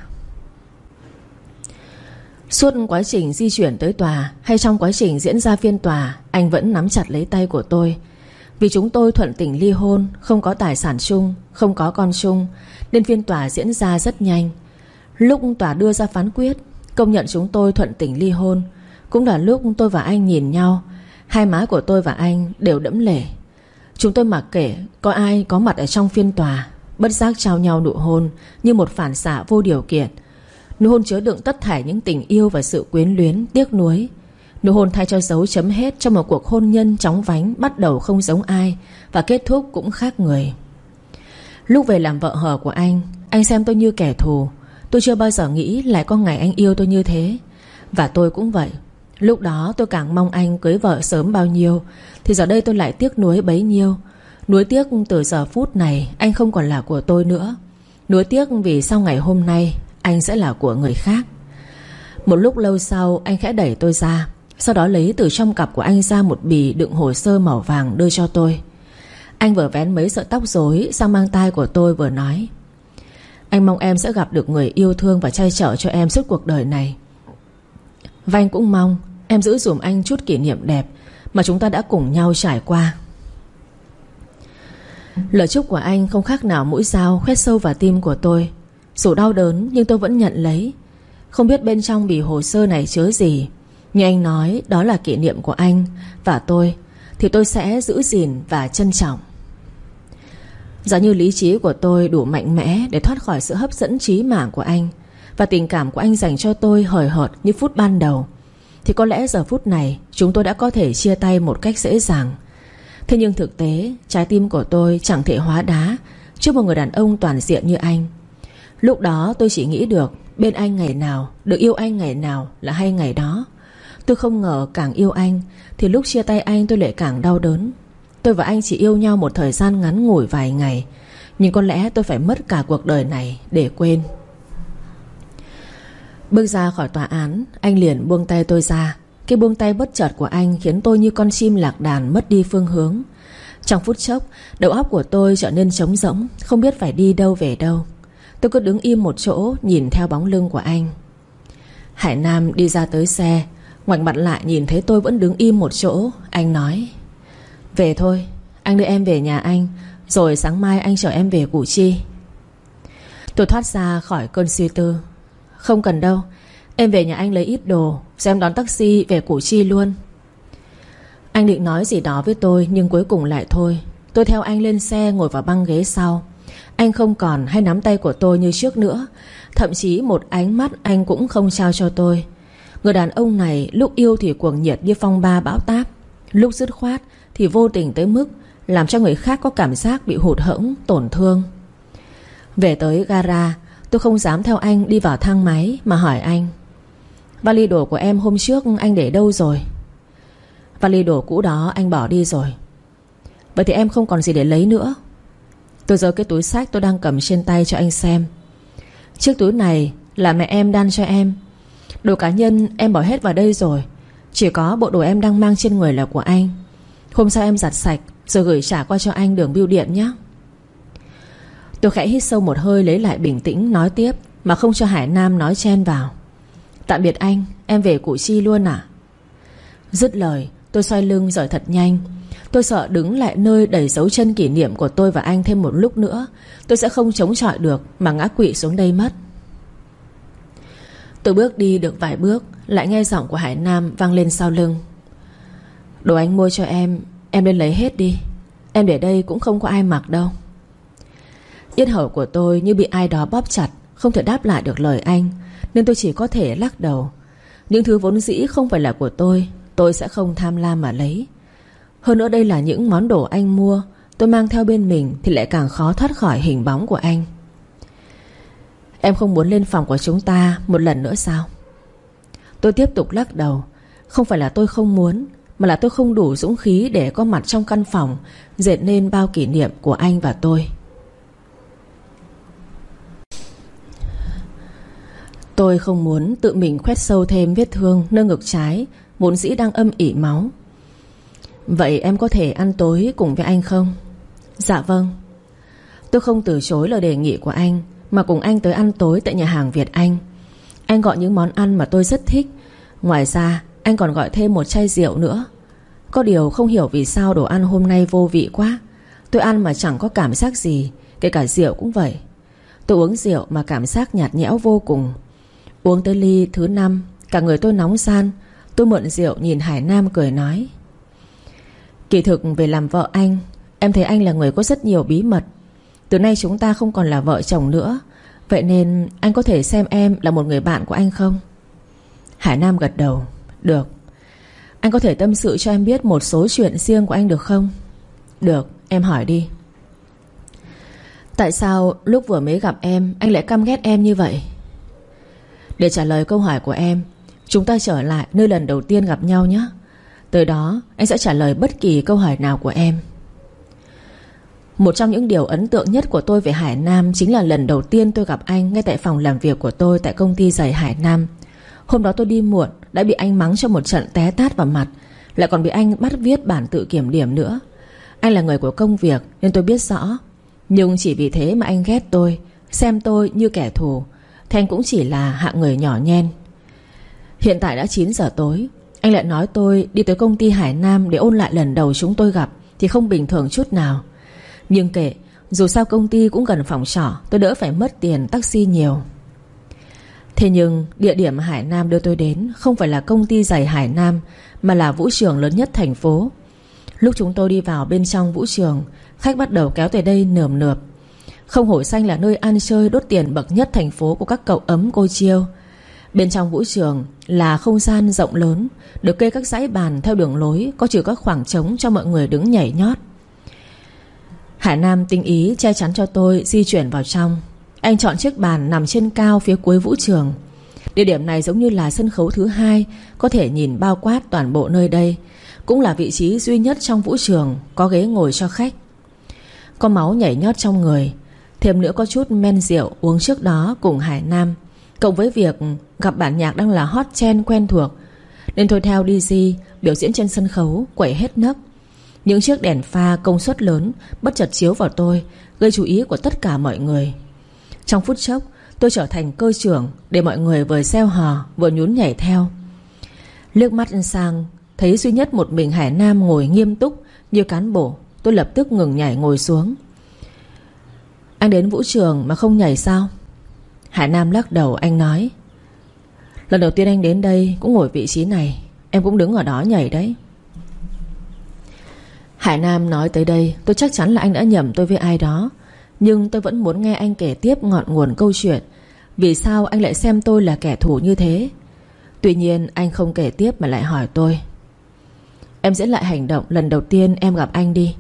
Suốt quá trình di chuyển tới tòa hay trong quá trình diễn ra phiên tòa, anh vẫn nắm chặt lấy tay của tôi. Vì chúng tôi thuận tình ly hôn, không có tài sản chung, không có con chung, nên phiên tòa diễn ra rất nhanh. Lúc tòa đưa ra phán quyết công nhận chúng tôi thuận tình ly hôn, cũng là lúc tôi và anh nhìn nhau. Hai má của tôi và anh đều đẫm lệ. Chúng tôi mặc kệ có ai có mặt ở trong phiên tòa, bất giác trao nhau nụ hôn như một phản xạ vô điều kiện. Nụ hôn chứa đựng tất thảy những tình yêu và sự quyến luyến, tiếc nuối. Nụ hôn thay cho dấu chấm hết cho một cuộc hôn nhân chóng vánh, bắt đầu không giống ai và kết thúc cũng khác người. Lúc về làm vợ hờ của anh xem tôi như kẻ thù. Tôi chưa bao giờ nghĩ lại có ngày anh yêu tôi như thế. Và tôi cũng vậy. Lúc đó tôi càng mong anh cưới vợ sớm bao nhiêu, thì giờ đây tôi lại tiếc nuối bấy nhiêu. Nuối tiếc từ giờ phút này anh không còn là của tôi nữa. Nuối tiếc vì sau ngày hôm nay anh sẽ là của người khác. Một lúc lâu sau, anh khẽ đẩy tôi ra, sau đó lấy từ trong cặp của anh ra một bì đựng hồ sơ màu vàng đưa cho tôi. Anh vừa vén mấy sợi tóc rối sang mang tai của tôi vừa nói: anh mong em sẽ gặp được người yêu thương và che chở cho em suốt cuộc đời này. Và anh cũng mong em giữ dùm anh chút kỷ niệm đẹp mà chúng ta đã cùng nhau trải qua. Lời chúc của anh không khác nào mũi dao khoét sâu vào tim của tôi. Dù đau đớn nhưng tôi vẫn nhận lấy. Không biết bên trong bì hồ sơ này chứa gì, nhưng anh nói đó là kỷ niệm của anh và tôi, thì tôi sẽ giữ gìn và trân trọng. Giả như lý trí của tôi đủ mạnh mẽ để thoát khỏi sự hấp dẫn trí mạng của anh, và tình cảm của anh dành cho tôi hời hợt như phút ban đầu, thì có lẽ giờ phút này chúng tôi đã có thể chia tay một cách dễ dàng. Thế nhưng thực tế, trái tim của tôi chẳng thể hóa đá trước một người đàn ông toàn diện như anh. Lúc đó tôi chỉ nghĩ được bên anh ngày nào, được yêu anh ngày nào là hay ngày đó. Tôi không ngờ càng yêu anh thì lúc chia tay anh tôi lại càng đau đớn. Tôi và anh chỉ yêu nhau một thời gian ngắn ngủi vài ngày, nhưng có lẽ tôi phải mất cả cuộc đời này để quên. Bước ra khỏi tòa án, anh liền buông tay tôi ra. Cái buông tay bất chợt của anh khiến tôi như con chim lạc đàn mất đi phương hướng. Trong phút chốc, đầu óc của tôi trở nên trống rỗng, không biết phải đi đâu về đâu. Tôi cứ đứng im một chỗ nhìn theo bóng lưng của anh. Hải Nam đi ra tới xe, ngoảnh mặt lại nhìn thấy tôi vẫn đứng im một chỗ. Anh nói: về thôi, anh đưa em về nhà anh, rồi sáng mai anh chở em về Củ Chi. Tôi thoát ra khỏi cơn suy tư. Không cần đâu, em về nhà anh lấy ít đồ, rồi em đón taxi về Củ Chi luôn. Anh định nói gì đó với tôi, nhưng cuối cùng lại thôi. Tôi theo anh lên xe, ngồi vào băng ghế sau. Anh không còn hay nắm tay của tôi như trước nữa. Thậm chí một ánh mắt anh cũng không trao cho tôi. Người đàn ông này lúc yêu thì cuồng nhiệt như phong ba bão táp, lúc dứt khoát thì vô tình tới mức làm cho người khác có cảm giác bị hụt hẫng, tổn thương. Về tới gara, tôi không dám theo anh đi vào thang máy mà hỏi anh: vali đồ của em hôm trước anh để đâu rồi? Vali đồ cũ đó anh bỏ đi rồi. Vậy thì em không còn gì để lấy nữa. Tôi giơ cái túi xách tôi đang cầm trên tay cho anh xem. Chiếc túi này là mẹ em đan cho em. Đồ cá nhân em bỏ hết vào đây rồi. Chỉ có bộ đồ em đang mang trên người là của anh. Hôm sau em giặt sạch rồi gửi trả qua cho anh đường bưu điện nhé. Tôi khẽ hít sâu một hơi lấy lại bình tĩnh, nói tiếp mà không cho Hải Nam nói chen vào: tạm biệt anh, em về Củ Chi luôn à? Dứt lời tôi xoay lưng rời thật nhanh. Tôi sợ đứng lại nơi đầy dấu chân kỷ niệm của tôi và anh thêm một lúc nữa, tôi sẽ không chống chọi được mà ngã quỵ xuống đây mất. Tôi bước đi được vài bước, lại nghe giọng của Hải Nam vang lên sau lưng: đồ anh mua cho em lên lấy hết đi. Em để đây cũng không có ai mặc đâu. Yết hầu của tôi như bị ai đó bóp chặt, không thể đáp lại được lời anh, nên tôi chỉ có thể lắc đầu. Những thứ vốn dĩ không phải là của tôi sẽ không tham lam mà lấy. Hơn nữa đây là những món đồ anh mua, tôi mang theo bên mình thì lại càng khó thoát khỏi hình bóng của anh. Em không muốn lên phòng của chúng ta một lần nữa sao? Tôi tiếp tục lắc đầu. Không phải là tôi không muốn, mà là tôi không đủ dũng khí để có mặt trong căn phòng dệt nên bao kỷ niệm của anh và tôi. Tôi không muốn tự mình khoét sâu thêm vết thương nơi ngực trái vốn dĩ đang âm ỉ máu. Vậy em có thể ăn tối cùng với anh không? Dạ vâng. Tôi không từ chối lời đề nghị của anh, mà cùng anh tới ăn tối tại nhà hàng Việt Anh. Anh gọi những món ăn mà tôi rất thích. Ngoài ra anh còn gọi thêm một chai rượu nữa. Có điều không hiểu vì sao đồ ăn hôm nay vô vị quá. Tôi ăn mà chẳng có cảm giác gì. Kể cả rượu cũng vậy. Tôi uống rượu mà cảm giác nhạt nhẽo vô cùng. Uống tới ly thứ 5, cả người tôi nóng ran. Tôi mượn rượu nhìn Hải Nam cười nói: Kỳ thực về làm vợ anh, em thấy anh là người có rất nhiều bí mật. Từ nay chúng ta không còn là vợ chồng nữa. Vậy nên anh có thể xem em là một người bạn của anh không? Hải Nam gật đầu: Được. Anh có thể tâm sự cho em biết một số chuyện riêng của anh được không? Được, em hỏi đi. Tại sao lúc vừa mới gặp em anh lại căm ghét em như vậy? Để trả lời câu hỏi của em, chúng ta trở lại nơi lần đầu tiên gặp nhau nhé. Tới đó anh sẽ trả lời bất kỳ câu hỏi nào của em. Một trong những điều ấn tượng nhất của tôi về Hải Nam chính là lần đầu tiên tôi gặp anh ngay tại phòng làm việc của tôi tại công ty giày Hải Nam. Hôm đó tôi đi muộn, đã bị anh mắng cho một trận té tát vào mặt, lại còn bị anh bắt viết bản tự kiểm điểm nữa. Anh là người của công việc nên tôi biết rõ. Nhưng chỉ vì thế mà anh ghét tôi, xem tôi như kẻ thù, thì anh cũng chỉ là hạng người nhỏ nhen. Hiện tại đã 9 giờ tối, anh lại nói tôi đi tới công ty Hải Nam để ôn lại lần đầu chúng tôi gặp, thì không bình thường chút nào. Nhưng kệ, dù sao công ty cũng gần phòng trọ, tôi đỡ phải mất tiền taxi nhiều. Thế nhưng địa điểm Hải Nam đưa tôi đến không phải là công ty giày Hải Nam, mà là vũ trường lớn nhất thành phố. Lúc chúng tôi đi vào bên trong vũ trường, khách bắt đầu kéo tới đây nườm nượp. Không hổ danh là nơi ăn chơi đốt tiền bậc nhất thành phố của các cậu ấm cô chiêu. Bên trong vũ trường là không gian rộng lớn, được kê các dãy bàn theo đường lối, có trừ các khoảng trống cho mọi người đứng nhảy nhót. Hải Nam tinh ý che chắn cho tôi di chuyển vào trong. Anh chọn chiếc bàn nằm trên cao phía cuối vũ trường. Địa điểm này giống như là sân khấu thứ 2, có thể nhìn bao quát toàn bộ nơi đây. Cũng là vị trí duy nhất trong vũ trường có ghế ngồi cho khách. Có máu nhảy nhót trong người, thêm nữa có chút men rượu uống trước đó cùng Hải Nam, cộng với việc gặp bản nhạc đang là hot trend quen thuộc, nên tôi theo DJ biểu diễn trên sân khấu quẩy hết nấc. Những chiếc đèn pha công suất lớn bất chợt chiếu vào tôi, gây chú ý của tất cả mọi người. Trong phút chốc tôi trở thành cơ trưởng, để mọi người vừa reo hò vừa nhún nhảy theo. Liếc mắt sang thấy duy nhất một mình Hải Nam ngồi nghiêm túc như cán bổ, tôi lập tức ngừng nhảy ngồi xuống. Anh đến vũ trường mà không nhảy sao? Hải Nam lắc đầu, anh nói: Lần đầu tiên anh đến đây cũng ngồi vị trí này, em cũng đứng ở đó nhảy đấy. Hải Nam nói tới đây, tôi chắc chắn là anh đã nhầm tôi với ai đó. Nhưng tôi vẫn muốn nghe anh kể tiếp ngọn nguồn câu chuyện. Vì sao anh lại xem tôi là kẻ thù như thế? Tuy nhiên anh không kể tiếp mà lại hỏi tôi: Em diễn lại hành động lần đầu tiên em gặp anh đi.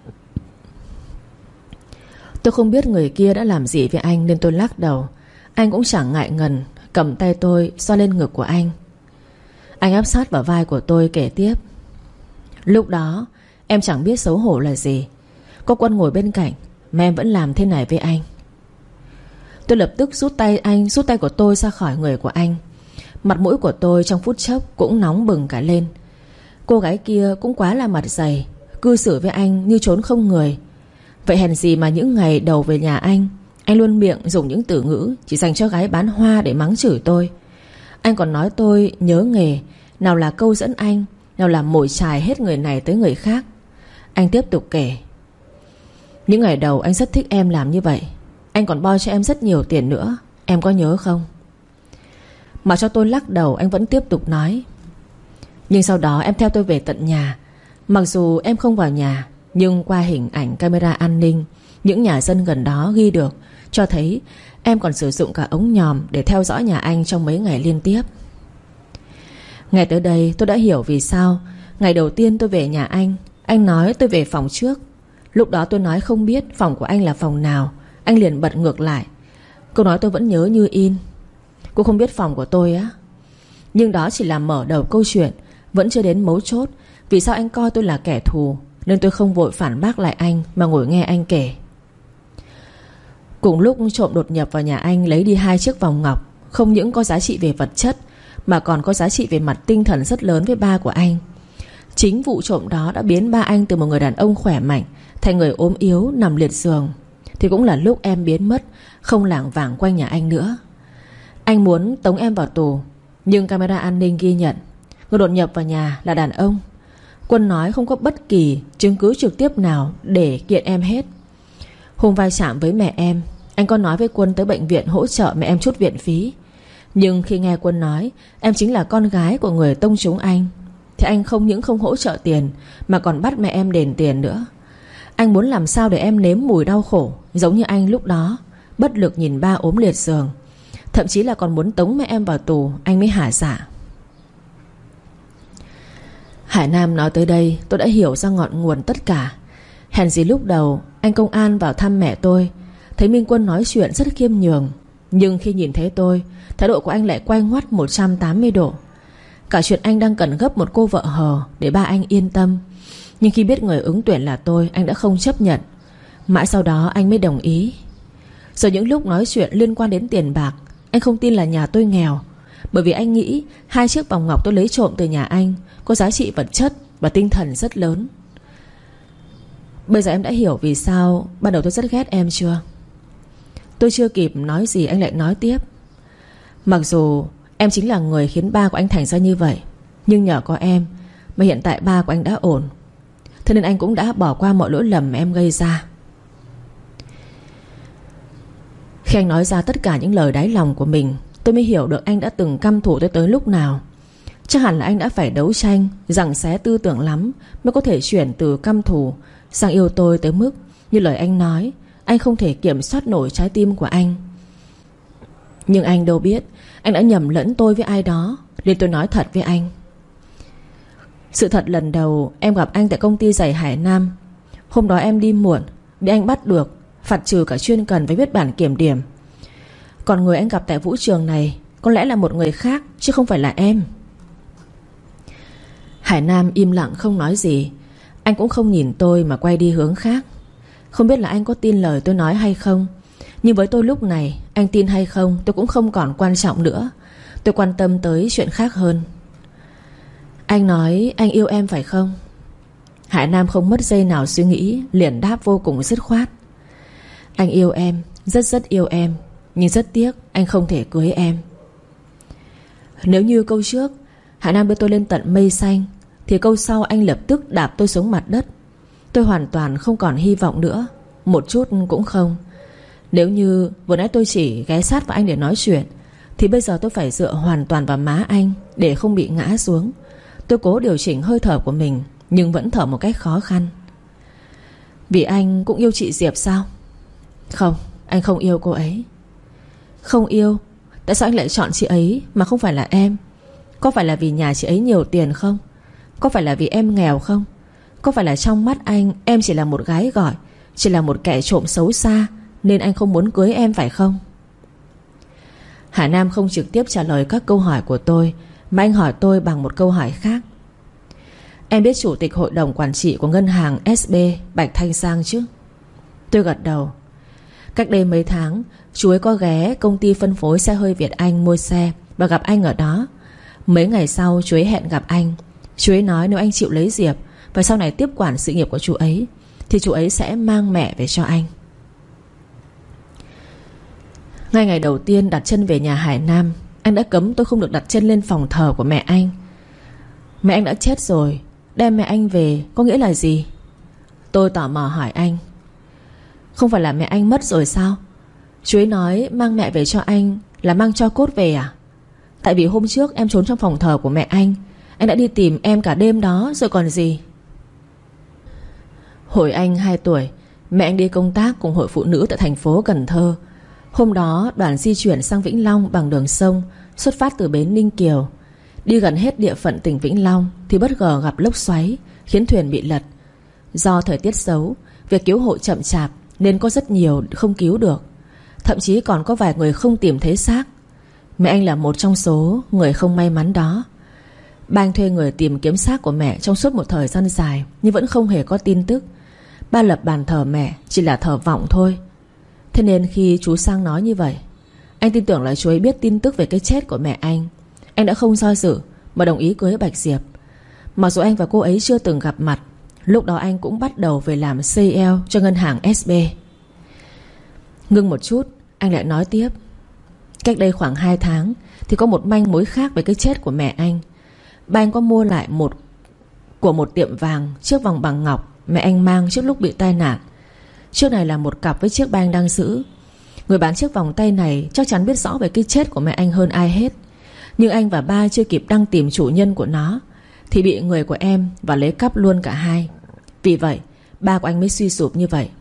Tôi không biết người kia đã làm gì với anh nên tôi lắc đầu. Anh cũng chẳng ngại ngần, cầm tay tôi xoa lên ngực của anh. Anh áp sát vào vai của tôi kể tiếp: Lúc đó em chẳng biết xấu hổ là gì. Có Quân ngồi bên cạnh mà em vẫn làm thế này với anh. Tôi lập tức rút tay của tôi ra khỏi người của anh. Mặt mũi của tôi trong phút chốc cũng nóng bừng cả lên. Cô gái kia cũng quá là mặt dày, cư xử với anh như trốn không người. Vậy hèn gì mà những ngày đầu về nhà anh luôn miệng dùng những từ ngữ chỉ dành cho gái bán hoa để mắng chửi tôi. Anh còn nói tôi nhớ nghề, nào là câu dẫn anh, nào là mồi chài hết người này tới người khác. Anh tiếp tục kể: Những ngày đầu anh rất thích em làm như vậy. Anh còn bo cho em rất nhiều tiền nữa, em có nhớ không? Mà cho tôi lắc đầu, anh vẫn tiếp tục nói: Nhưng sau đó em theo tôi về tận nhà. Mặc dù em không vào nhà, nhưng qua hình ảnh camera an ninh những nhà dân gần đó ghi được, cho thấy em còn sử dụng cả ống nhòm để theo dõi nhà anh trong mấy ngày liên tiếp. Ngay tới đây tôi đã hiểu vì sao ngày đầu tiên tôi về nhà anh nói tôi về phòng trước. Lúc đó tôi nói không biết phòng của anh là phòng nào. Anh liền bật ngược lại. Câu nói tôi vẫn nhớ như in: Cô không biết phòng của tôi á? Nhưng đó chỉ là mở đầu câu chuyện, vẫn chưa đến mấu chốt. Vì sao anh coi tôi là kẻ thù, nên tôi không vội phản bác lại anh, mà ngồi nghe anh kể. Cùng lúc trộm đột nhập vào nhà anh, lấy đi 2 chiếc vòng ngọc, không những có giá trị về vật chất mà còn có giá trị về mặt tinh thần rất lớn với ba của anh. Chính vụ trộm đó đã biến ba anh từ một người đàn ông khỏe mạnh thành người ốm yếu nằm liệt giường. thì cũng là lúc em biến mất, không lảng vảng quanh nhà anh nữa. Anh muốn tống em vào tù, nhưng camera an ninh ghi nhận người đột nhập vào nhà là đàn ông. Quân nói không có bất kỳ chứng cứ trực tiếp nào để kiện em hết. Hôm va chạm với mẹ em, anh có nói với Quân tới bệnh viện hỗ trợ mẹ em chút viện phí. Nhưng khi nghe Quân nói em chính là con gái của người tông trúng anh, thì anh không những không hỗ trợ tiền mà còn bắt mẹ em đền tiền nữa. Anh muốn làm sao để em nếm mùi đau khổ, giống như anh lúc đó bất lực nhìn ba ốm liệt giường. Thậm chí là còn muốn tống mẹ em vào tù, anh mới hả dạ. Hải Nam nói tới đây tôi đã hiểu ra ngọn nguồn tất cả. Hèn gì lúc đầu anh công an vào thăm mẹ tôi, thấy Minh Quân nói chuyện rất khiêm nhường, nhưng khi nhìn thấy tôi, thái độ của anh lại quay ngoắt 180 độ. Cả chuyện anh đang cần gấp một cô vợ hờ để ba anh yên tâm, nhưng khi biết người ứng tuyển là tôi, anh đã không chấp nhận. Mãi sau đó anh mới đồng ý. Rồi những lúc nói chuyện liên quan đến tiền bạc, anh không tin là nhà tôi nghèo, bởi vì anh nghĩ 2 chiếc vòng ngọc tôi lấy trộm từ nhà anh có giá trị vật chất và tinh thần rất lớn. Bây giờ em đã hiểu vì sao ban đầu tôi rất ghét em chưa? Tôi chưa kịp nói gì anh lại nói tiếp. Mặc dù em chính là người khiến ba của anh thành ra như vậy, nhưng nhờ có em mà hiện tại ba của anh đã ổn. Thế nên anh cũng đã bỏ qua mọi lỗi lầm mà em gây ra. Khi anh nói ra tất cả những lời đáy lòng của mình, tôi mới hiểu được anh đã từng căm thù tôi tới lúc nào. Chắc hẳn là anh đã phải đấu tranh, giằng xé tư tưởng lắm mới có thể chuyển từ căm thù sang yêu tôi tới mức như lời anh nói, anh không thể kiểm soát nổi trái tim của anh. Nhưng anh đâu biết anh đã nhầm lẫn tôi với ai đó, nên tôi nói thật với anh. Sự thật lần đầu em gặp anh tại công ty giày Hải Nam. Hôm đó em đi muộn, bị anh bắt được, phạt trừ cả chuyên cần với viết bản kiểm điểm. Còn người anh gặp tại vũ trường này có lẽ là một người khác, chứ không phải là em. Hải Nam im lặng không nói gì. Anh cũng không nhìn tôi mà quay đi hướng khác. Không biết là anh có tin lời tôi nói hay không, nhưng với tôi lúc này, anh tin hay không tôi cũng không còn quan trọng nữa. Tôi quan tâm tới chuyện khác hơn. Anh nói anh yêu em phải không? Hải Nam không mất giây nào suy nghĩ, liền đáp vô cùng dứt khoát. Anh yêu em, rất rất yêu em, nhưng rất tiếc anh không thể cưới em. Nếu như câu trước Hải Nam đưa tôi lên tận mây xanh, thì câu sau anh lập tức đạp tôi xuống mặt đất. Tôi hoàn toàn không còn hy vọng nữa, một chút cũng không. Nếu như vừa nãy tôi chỉ ghé sát vào anh để nói chuyện, thì bây giờ tôi phải dựa hoàn toàn vào má anh để không bị ngã xuống. Tôi cố điều chỉnh hơi thở của mình, nhưng vẫn thở một cách khó khăn. Vì anh cũng yêu chị Diệp sao? Không, anh không yêu cô ấy. Không yêu? Tại sao anh lại chọn chị ấy mà không phải là em? Có phải là vì nhà chị ấy nhiều tiền không? Có phải là vì em nghèo không? Có phải là trong mắt anh em chỉ là một gái gọi, chỉ là một kẻ trộm xấu xa, nên anh không muốn cưới em phải không? Hà Nam không trực tiếp trả lời các câu hỏi của tôi, mà anh hỏi tôi bằng một câu hỏi khác. Em biết chủ tịch hội đồng quản trị của ngân hàng SB Bạch Thanh Sang chứ? Tôi gật đầu. Cách đây mấy tháng, chú ấy có ghé công ty phân phối xe hơi Việt Anh mua xe và gặp anh ở đó. Mấy ngày sau chú ấy hẹn gặp anh. Chú ấy nói nếu anh chịu lấy Diệp và sau này tiếp quản sự nghiệp của chú ấy, thì chú ấy sẽ mang mẹ về cho anh. Ngay ngày đầu tiên đặt chân về nhà Hải Nam, anh đã cấm tôi không được đặt chân lên phòng thờ của mẹ anh. Mẹ anh đã chết rồi, đem mẹ anh về có nghĩa là gì? Tôi tò mò hỏi anh. Không phải là mẹ anh mất rồi sao? Chú ấy nói mang mẹ về cho anh là mang tro cốt về à? Tại vì hôm trước em trốn trong phòng thờ của mẹ anh đã đi tìm em cả đêm đó rồi còn gì. Hồi anh 2 tuổi, mẹ anh đi công tác cùng hội phụ nữ tại thành phố Cần Thơ. Hôm đó đoàn di chuyển sang Vĩnh Long bằng đường sông, xuất phát từ bến Ninh Kiều. Đi gần hết địa phận tỉnh Vĩnh Long thì bất ngờ gặp lốc xoáy, khiến thuyền bị lật. Do thời tiết xấu, việc cứu hộ chậm chạp nên có rất nhiều không cứu được. Thậm chí còn có vài người không tìm thấy xác. Mẹ anh là một trong số người không may mắn đó. Ba anh thuê người tìm kiếm xác của mẹ trong suốt một thời gian dài, nhưng vẫn không hề có tin tức. Ba lập bàn thờ mẹ chỉ là thờ vọng thôi. Thế nên khi chú Sang nói như vậy, anh tin tưởng là chú ấy biết tin tức về cái chết của mẹ anh. Anh đã không do dự mà đồng ý cưới Bạch Diệp. Mặc dù anh và cô ấy chưa từng gặp mặt, lúc đó anh cũng bắt đầu về làm CL cho ngân hàng SB. Ngưng một chút, anh lại nói tiếp. Cách đây khoảng 2 tháng thì có một manh mối khác về cái chết của mẹ anh. Ba anh có mua lại của một tiệm vàng chiếc vòng bằng ngọc mẹ anh mang trước lúc bị tai nạn. Chiếc này là một cặp với chiếc ba anh đang giữ. Người bán chiếc vòng tay này chắc chắn biết rõ về cái chết của mẹ anh hơn ai hết. Nhưng anh và ba chưa kịp đăng tìm chủ nhân của nó thì bị người của em và lấy cắp luôn cả hai. Vì vậy ba của anh mới suy sụp như vậy.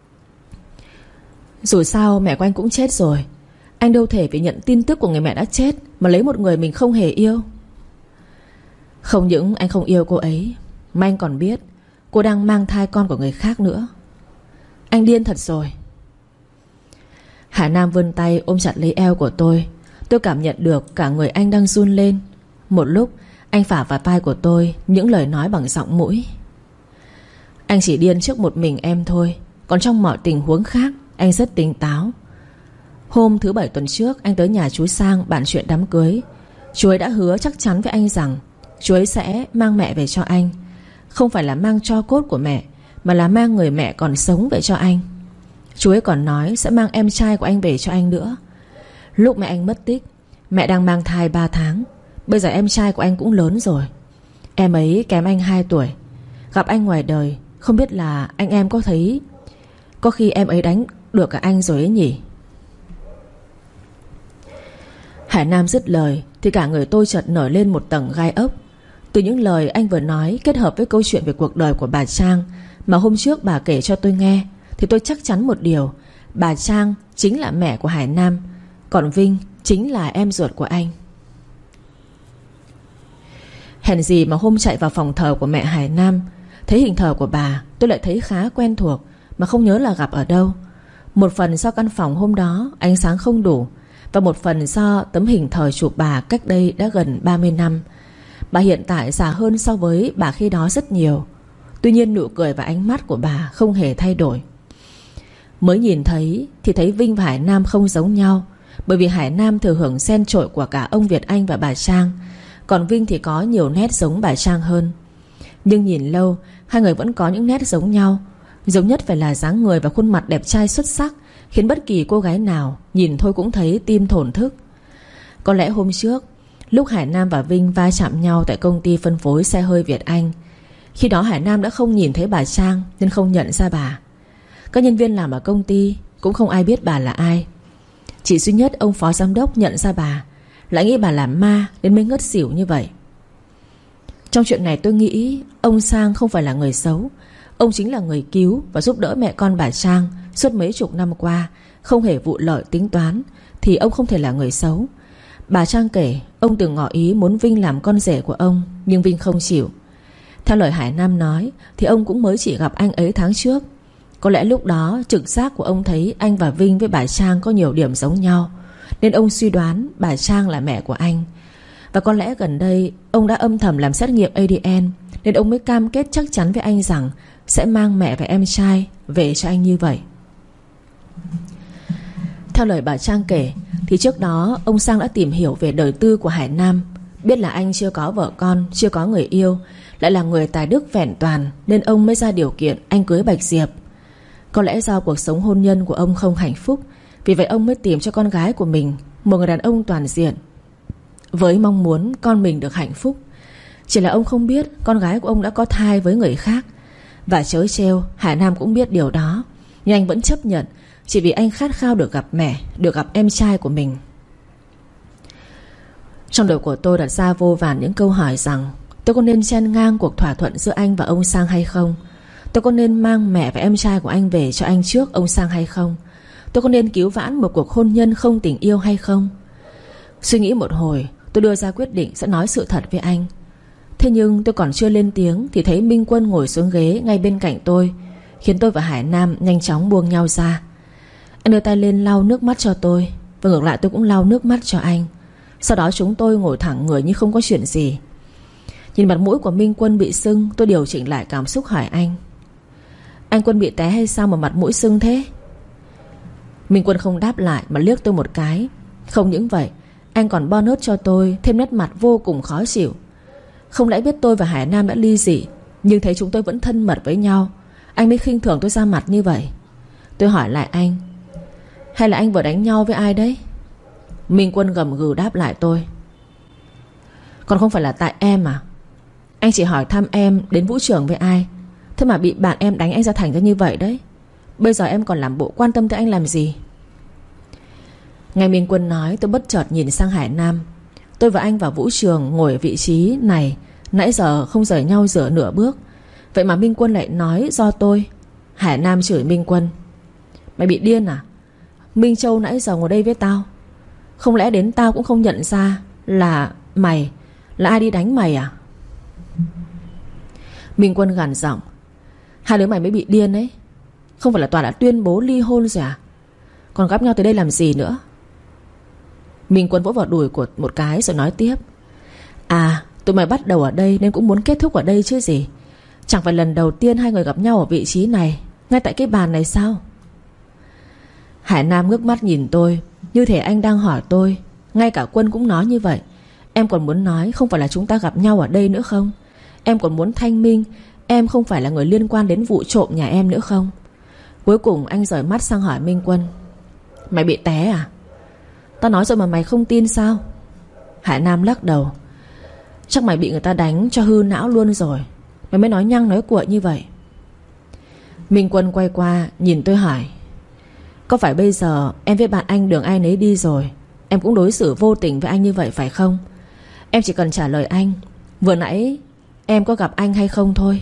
Dù sao mẹ của anh cũng chết rồi. Anh đâu thể vì nhận tin tức của người mẹ đã chết mà lấy một người mình không hề yêu. Không những anh không yêu cô ấy, mà anh còn biết cô đang mang thai con của người khác nữa. Anh điên thật rồi. Hải Nam vươn tay ôm chặt lấy eo của tôi. Tôi cảm nhận được cả người anh đang run lên. Một lúc anh phả vào vai của tôi những lời nói bằng giọng mũi. Anh chỉ điên trước một mình em thôi, còn trong mọi tình huống khác anh rất tỉnh táo. Hôm thứ 7 tuần trước anh tới nhà chú Sang bàn chuyện đám cưới. Chú ấy đã hứa chắc chắn với anh rằng chú ấy sẽ mang mẹ về cho anh. Không phải là mang tro cốt của mẹ, mà là mang người mẹ còn sống về cho anh. Chú ấy còn nói sẽ mang em trai của anh về cho anh nữa. Lúc mẹ anh mất tích, mẹ đang mang thai 3 tháng. Bây giờ em trai của anh cũng lớn rồi. Em ấy kém anh 2 tuổi. Gặp anh ngoài đời, không biết là anh em có thấy có khi em ấy đánh được cả anh rồi ấy nhỉ. Hải Nam dứt lời thì cả người tôi chợt nổi lên một tầng gai ốc. Từ những lời anh vừa nói kết hợp với câu chuyện về cuộc đời của bà Trang mà hôm trước bà kể cho tôi nghe, thì tôi chắc chắn một điều. Bà Trang chính là mẹ của Hải Nam, còn Vinh chính là em ruột của anh. Hèn gì mà hôm chạy vào phòng thờ của mẹ Hải Nam, thấy hình thờ của bà tôi lại thấy khá quen thuộc, mà không nhớ là gặp ở đâu. Một phần do căn phòng hôm đó ánh sáng không đủ, và một phần do tấm hình thờ chụp bà cách đây đã gần 30 năm. Bà hiện tại già hơn so với bà khi đó rất nhiều. Tuy nhiên nụ cười và ánh mắt của bà không hề thay đổi. Mới nhìn thấy thì thấy Vinh và Hải Nam không giống nhau, bởi vì Hải Nam thừa hưởng xen trội của cả ông Việt Anh và bà Trang, còn Vinh thì có nhiều nét giống bà Trang hơn. Nhưng nhìn lâu, hai người vẫn có những nét giống nhau. Giống nhất phải là dáng người và khuôn mặt đẹp trai xuất sắc, khiến bất kỳ cô gái nào nhìn thôi cũng thấy tim thổn thức. Có lẽ hôm trước, lúc Hải Nam và Vinh va chạm nhau tại công ty phân phối xe hơi Việt Anh, khi đó Hải Nam đã không nhìn thấy bà Trang nên không nhận ra bà. Các nhân viên làm ở công ty cũng không ai biết bà là ai. Chỉ duy nhất ông phó giám đốc nhận ra bà, lại nghĩ bà là ma nên mới ngất xỉu như vậy. Trong chuyện này tôi nghĩ ông Sang không phải là người xấu. Ông chính là người cứu và giúp đỡ mẹ con bà Trang suốt mấy chục năm qua, không hề vụ lợi tính toán, thì ông không thể là người xấu. Bà Trang kể ông từng ngỏ ý muốn Vinh làm con rể của ông, nhưng Vinh không chịu. Theo lời Hải Nam nói thì ông cũng mới chỉ gặp anh ấy tháng trước. Có lẽ lúc đó trực giác của ông thấy anh và Vinh với bà Trang có nhiều điểm giống nhau, nên ông suy đoán bà Trang là mẹ của anh. Và có lẽ gần đây ông đã âm thầm làm xét nghiệm ADN, nên ông mới cam kết chắc chắn với anh rằng sẽ mang mẹ và em trai về cho anh như vậy. Theo lời bà Trang kể thì trước đó ông Sang đã tìm hiểu về đời tư của Hải Nam, biết là anh chưa có vợ con, chưa có người yêu, lại là người tài đức vẹn toàn, nên ông mới ra điều kiện anh cưới Bạch Diệp. Có lẽ do cuộc sống hôn nhân của ông không hạnh phúc, vì vậy ông mới tìm cho con gái của mình một người đàn ông toàn diện, với mong muốn con mình được hạnh phúc. Chỉ là ông không biết con gái của ông đã có thai với người khác. Và trớ trêu, Hải Nam cũng biết điều đó, nhưng anh vẫn chấp nhận, chỉ vì anh khát khao được gặp mẹ, được gặp em trai của mình. Trong đầu của tôi đặt ra vô vàn những câu hỏi rằng tôi có nên chen ngang cuộc thỏa thuận giữa anh và ông Sang hay không? Tôi có nên mang mẹ và em trai của anh về cho anh trước ông Sang hay không? Tôi có nên cứu vãn một cuộc hôn nhân không tình yêu hay không? Suy nghĩ một hồi, tôi đưa ra quyết định sẽ nói sự thật với anh. Thế nhưng tôi còn chưa lên tiếng thì thấy Minh Quân ngồi xuống ghế ngay bên cạnh tôi, khiến tôi và Hải Nam nhanh chóng buông nhau ra. Anh đưa tay lên lau nước mắt cho tôi, và ngược lại tôi cũng lau nước mắt cho anh. Sau đó chúng tôi ngồi thẳng người như không có chuyện gì. Nhìn mặt mũi của Minh Quân bị sưng, tôi điều chỉnh lại cảm xúc hỏi anh: Anh Quân bị té hay sao mà mặt mũi sưng thế? Minh Quân không đáp lại mà liếc tôi một cái. Không những vậy, anh còn bon ớt cho tôi thêm nét mặt vô cùng khó chịu. Không lẽ biết tôi và Hải Nam đã ly dị, nhưng thấy chúng tôi vẫn thân mật với nhau, anh mới khinh thường tôi ra mặt như vậy. Tôi hỏi lại anh: Hay là anh vừa đánh nhau với ai đấy? Minh Quân gầm gừ đáp lại tôi. Còn không phải là tại em à? Anh chỉ hỏi thăm em đến vũ trường với ai, thế mà bị bạn em đánh anh ra thành ra như vậy đấy. Bây giờ em còn làm bộ quan tâm tới anh làm gì? Nghe Minh Quân nói, tôi bất chợt nhìn sang Hải Nam. Tôi và anh vào vũ trường ngồi ở vị trí này nãy giờ không rời nhau giữa nửa bước. Vậy mà Minh Quân lại nói do tôi. Hải Nam chửi Minh Quân. Mày bị điên à? Minh Châu nãy giờ ngồi đây với tao, không lẽ đến tao cũng không nhận ra là mày, là ai đi đánh mày à? Minh Quân gằn giọng. Hai đứa mày mới bị điên ấy. Không phải là Toàn đã tuyên bố ly hôn rồi à? Còn gặp nhau tới đây làm gì nữa? Minh Quân vỗ vào đùi của một cái rồi nói tiếp. À, tụi mày bắt đầu ở đây nên cũng muốn kết thúc ở đây chứ gì. Chẳng phải lần đầu tiên hai người gặp nhau ở vị trí này, ngay tại cái bàn này sao? Hải Nam ngước mắt nhìn tôi, như thể anh đang hỏi tôi. Ngay cả Quân cũng nói như vậy. Em còn muốn nói không phải là chúng ta gặp nhau ở đây nữa không? Em còn muốn thanh minh em không phải là người liên quan đến vụ trộm nhà em nữa không? Cuối cùng anh rời mắt sang hỏi Minh Quân. Mày bị té à? Tao nói rồi mà mày không tin sao? Hải Nam lắc đầu. Chắc mày bị người ta đánh cho hư não luôn rồi, mày mới nói nhăng nói cuội như vậy. Minh Quân quay qua nhìn tôi hỏi. Có phải bây giờ em với bạn anh đường ai nấy đi rồi, em cũng đối xử vô tình với anh như vậy phải không? Em chỉ cần trả lời anh vừa nãy em có gặp anh hay không thôi.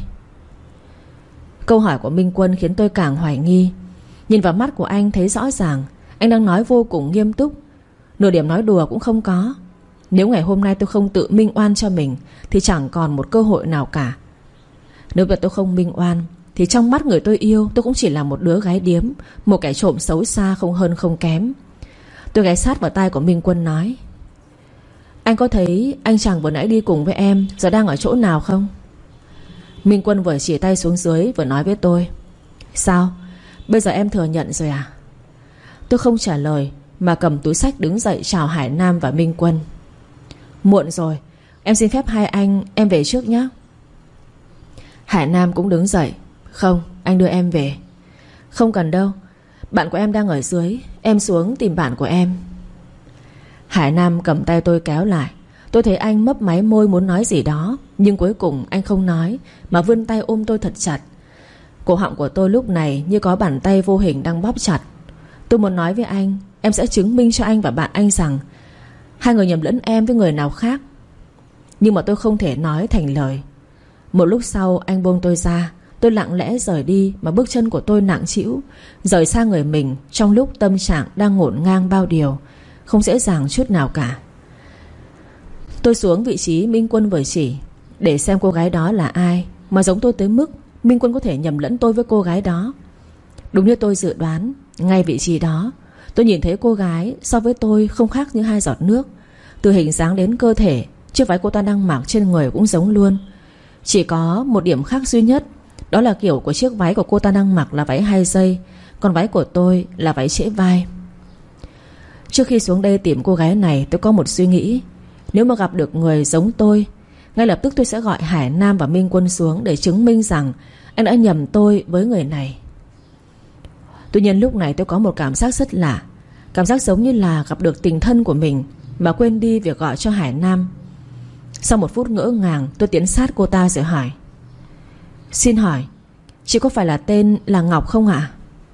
Câu hỏi của Minh Quân khiến tôi càng hoài nghi. Nhìn vào mắt của anh thấy rõ ràng anh đang nói vô cùng nghiêm túc, nửa điểm nói đùa cũng không có. Nếu ngày hôm nay tôi không tự minh oan cho mình thì chẳng còn một cơ hội nào cả. Nếu việc tôi không minh oan thì trong mắt người tôi yêu, tôi cũng chỉ là một đứa gái điếm, một kẻ trộm xấu xa không hơn không kém. Tôi ghé sát vào tai của Minh Quân nói. Anh có thấy anh chàng vừa nãy đi cùng với em giờ đang ở chỗ nào không? Minh Quân vừa chỉ tay xuống dưới vừa nói với tôi. Sao? Bây giờ em thừa nhận rồi à? Tôi không trả lời mà cầm túi xách đứng dậy chào Hải Nam và Minh Quân. Muộn rồi, em xin phép hai anh em về trước nhé. Hải Nam cũng đứng dậy. Không, anh đưa em về. Không cần đâu, bạn của em đang ở dưới, em xuống tìm bạn của em. Hải Nam cầm tay tôi kéo lại. Tôi thấy anh mấp máy môi muốn nói gì đó, nhưng cuối cùng anh không nói mà vươn tay ôm tôi thật chặt. Cổ họng của tôi lúc này như có bàn tay vô hình đang bóp chặt. Tôi muốn nói với anh, em sẽ chứng minh cho anh và bạn anh rằng hai người nhầm lẫn em với người nào khác. Nhưng mà tôi không thể nói thành lời. Một lúc sau anh buông tôi ra. Tôi lặng lẽ rời đi mà bước chân của tôi nặng trĩu, rời xa người mình trong lúc tâm trạng đang ngổn ngang bao điều, không dễ dàng chút nào cả. Tôi xuống vị trí Minh Quân vừa chỉ, để xem cô gái đó là ai mà giống tôi tới mức Minh Quân có thể nhầm lẫn tôi với cô gái đó. Đúng như tôi dự đoán, ngay vị trí đó tôi nhìn thấy cô gái so với tôi không khác như hai giọt nước. Từ hình dáng đến cơ thể, chiếc váy cô ta đang mặc trên người cũng giống luôn. Chỉ có một điểm khác duy nhất, đó là kiểu của chiếc váy của cô ta đang mặc là váy 2 dây, còn váy của tôi là váy trễ vai. Trước khi xuống đây tìm cô gái này, tôi có một suy nghĩ. Nếu mà gặp được người giống tôi, ngay lập tức tôi sẽ gọi Hải Nam và Minh Quân xuống để chứng minh rằng anh đã nhầm tôi với người này. Tuy nhiên lúc này tôi có một cảm giác rất lạ. Cảm giác giống như là gặp được tình thân của mình mà quên đi việc gọi cho Hải Nam. Sau một phút ngỡ ngàng, tôi tiến sát cô ta rồi hỏi. Xin hỏi, chị có phải là tên là Ngọc không ạ?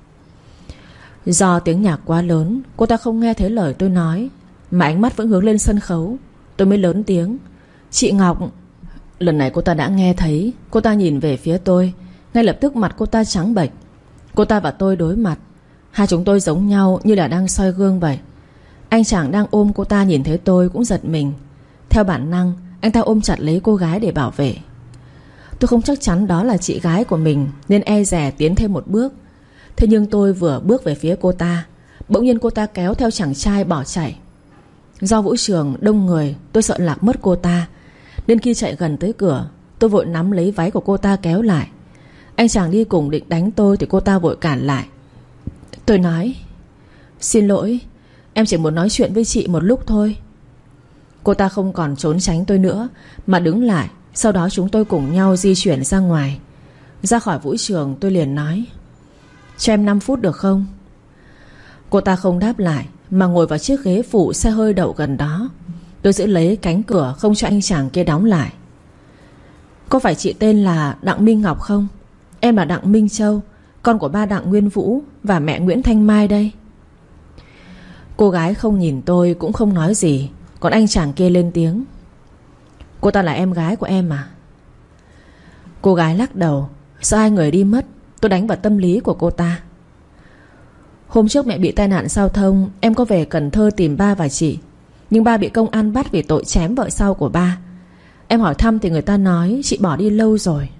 Do tiếng nhạc quá lớn, cô ta không nghe thấy lời tôi nói, mà ánh mắt vẫn hướng lên sân khấu. Tôi mới lớn tiếng. Chị Ngọc. Lần này cô ta đã nghe thấy. Cô ta nhìn về phía tôi. Ngay lập tức mặt cô ta trắng bệch. Cô ta và tôi đối mặt. Hai chúng tôi giống nhau như là đang soi gương vậy. Anh chàng đang ôm cô ta nhìn thấy tôi cũng giật mình. Theo bản năng, anh ta ôm chặt lấy cô gái để bảo vệ. Tôi không chắc chắn đó là chị gái của mình nên e dè tiến thêm một bước. Thế nhưng tôi vừa bước về phía cô ta, bỗng nhiên cô ta kéo theo chàng trai bỏ chạy. Do vũ trường đông người, tôi sợ lạc mất cô ta, nên khi chạy gần tới cửa, tôi vội nắm lấy váy của cô ta kéo lại. Anh chàng đi cùng định đánh tôi thì cô ta vội cản lại. Tôi nói, xin lỗi, em chỉ muốn nói chuyện với chị một lúc thôi. Cô ta không còn trốn tránh tôi nữa mà đứng lại. Sau đó chúng tôi cùng nhau di chuyển ra ngoài. Ra khỏi vũ trường tôi liền nói, cho em 5 phút được không? Cô ta không đáp lại mà ngồi vào chiếc ghế phụ xe hơi đậu gần đó. Tôi giữ lấy cánh cửa không cho anh chàng kia đóng lại. Có phải chị tên là Đặng Minh Ngọc không? Em là Đặng Minh Châu, con của ba Đặng Nguyên Vũ và mẹ Nguyễn Thanh Mai đây. Cô gái không nhìn tôi cũng không nói gì. Còn anh chàng kia lên tiếng: Cô ta là em gái của em à? Cô gái lắc đầu. Sợ hai người đi mất, tôi đánh vào tâm lý của cô ta. Hôm trước mẹ bị tai nạn giao thông, em có về Cần Thơ tìm ba và chị, nhưng ba bị công an bắt vì tội chém vợ sau của ba. Em hỏi thăm thì người ta nói chị bỏ đi lâu rồi.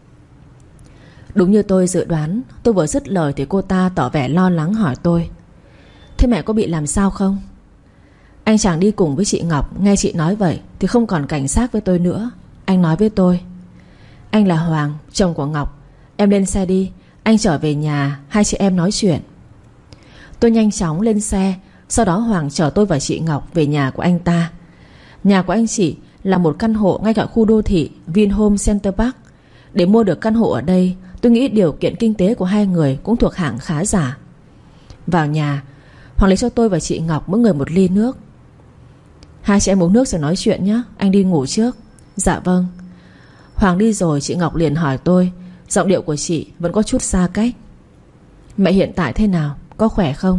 Đúng như tôi dự đoán, tôi vừa dứt lời thì cô ta tỏ vẻ lo lắng hỏi tôi: Thế mẹ có bị làm sao không? Anh chàng đi cùng với chị Ngọc nghe chị nói vậy thì không còn cảnh giác với tôi nữa. Anh nói với tôi: Anh là Hoàng, chồng của Ngọc. Em lên xe đi, anh trở về nhà, hai chị em nói chuyện. Tôi nhanh chóng lên xe. Sau đó Hoàng chở tôi và chị Ngọc về nhà của anh ta. Nhà của anh chị là một căn hộ ngay cạnh khu đô thị Vinhome Center Park. Để mua được căn hộ ở đây, tôi nghĩ điều kiện kinh tế của hai người cũng thuộc hạng khá giả. Vào nhà, Hoàng lấy cho tôi và chị Ngọc mỗi người một ly nước. Hai chị em uống nước rồi nói chuyện nhé, anh đi ngủ trước. Dạ vâng. Hoàng đi rồi chị Ngọc liền hỏi tôi. Giọng điệu của chị vẫn có chút xa cách: Mẹ hiện tại thế nào, có khỏe không?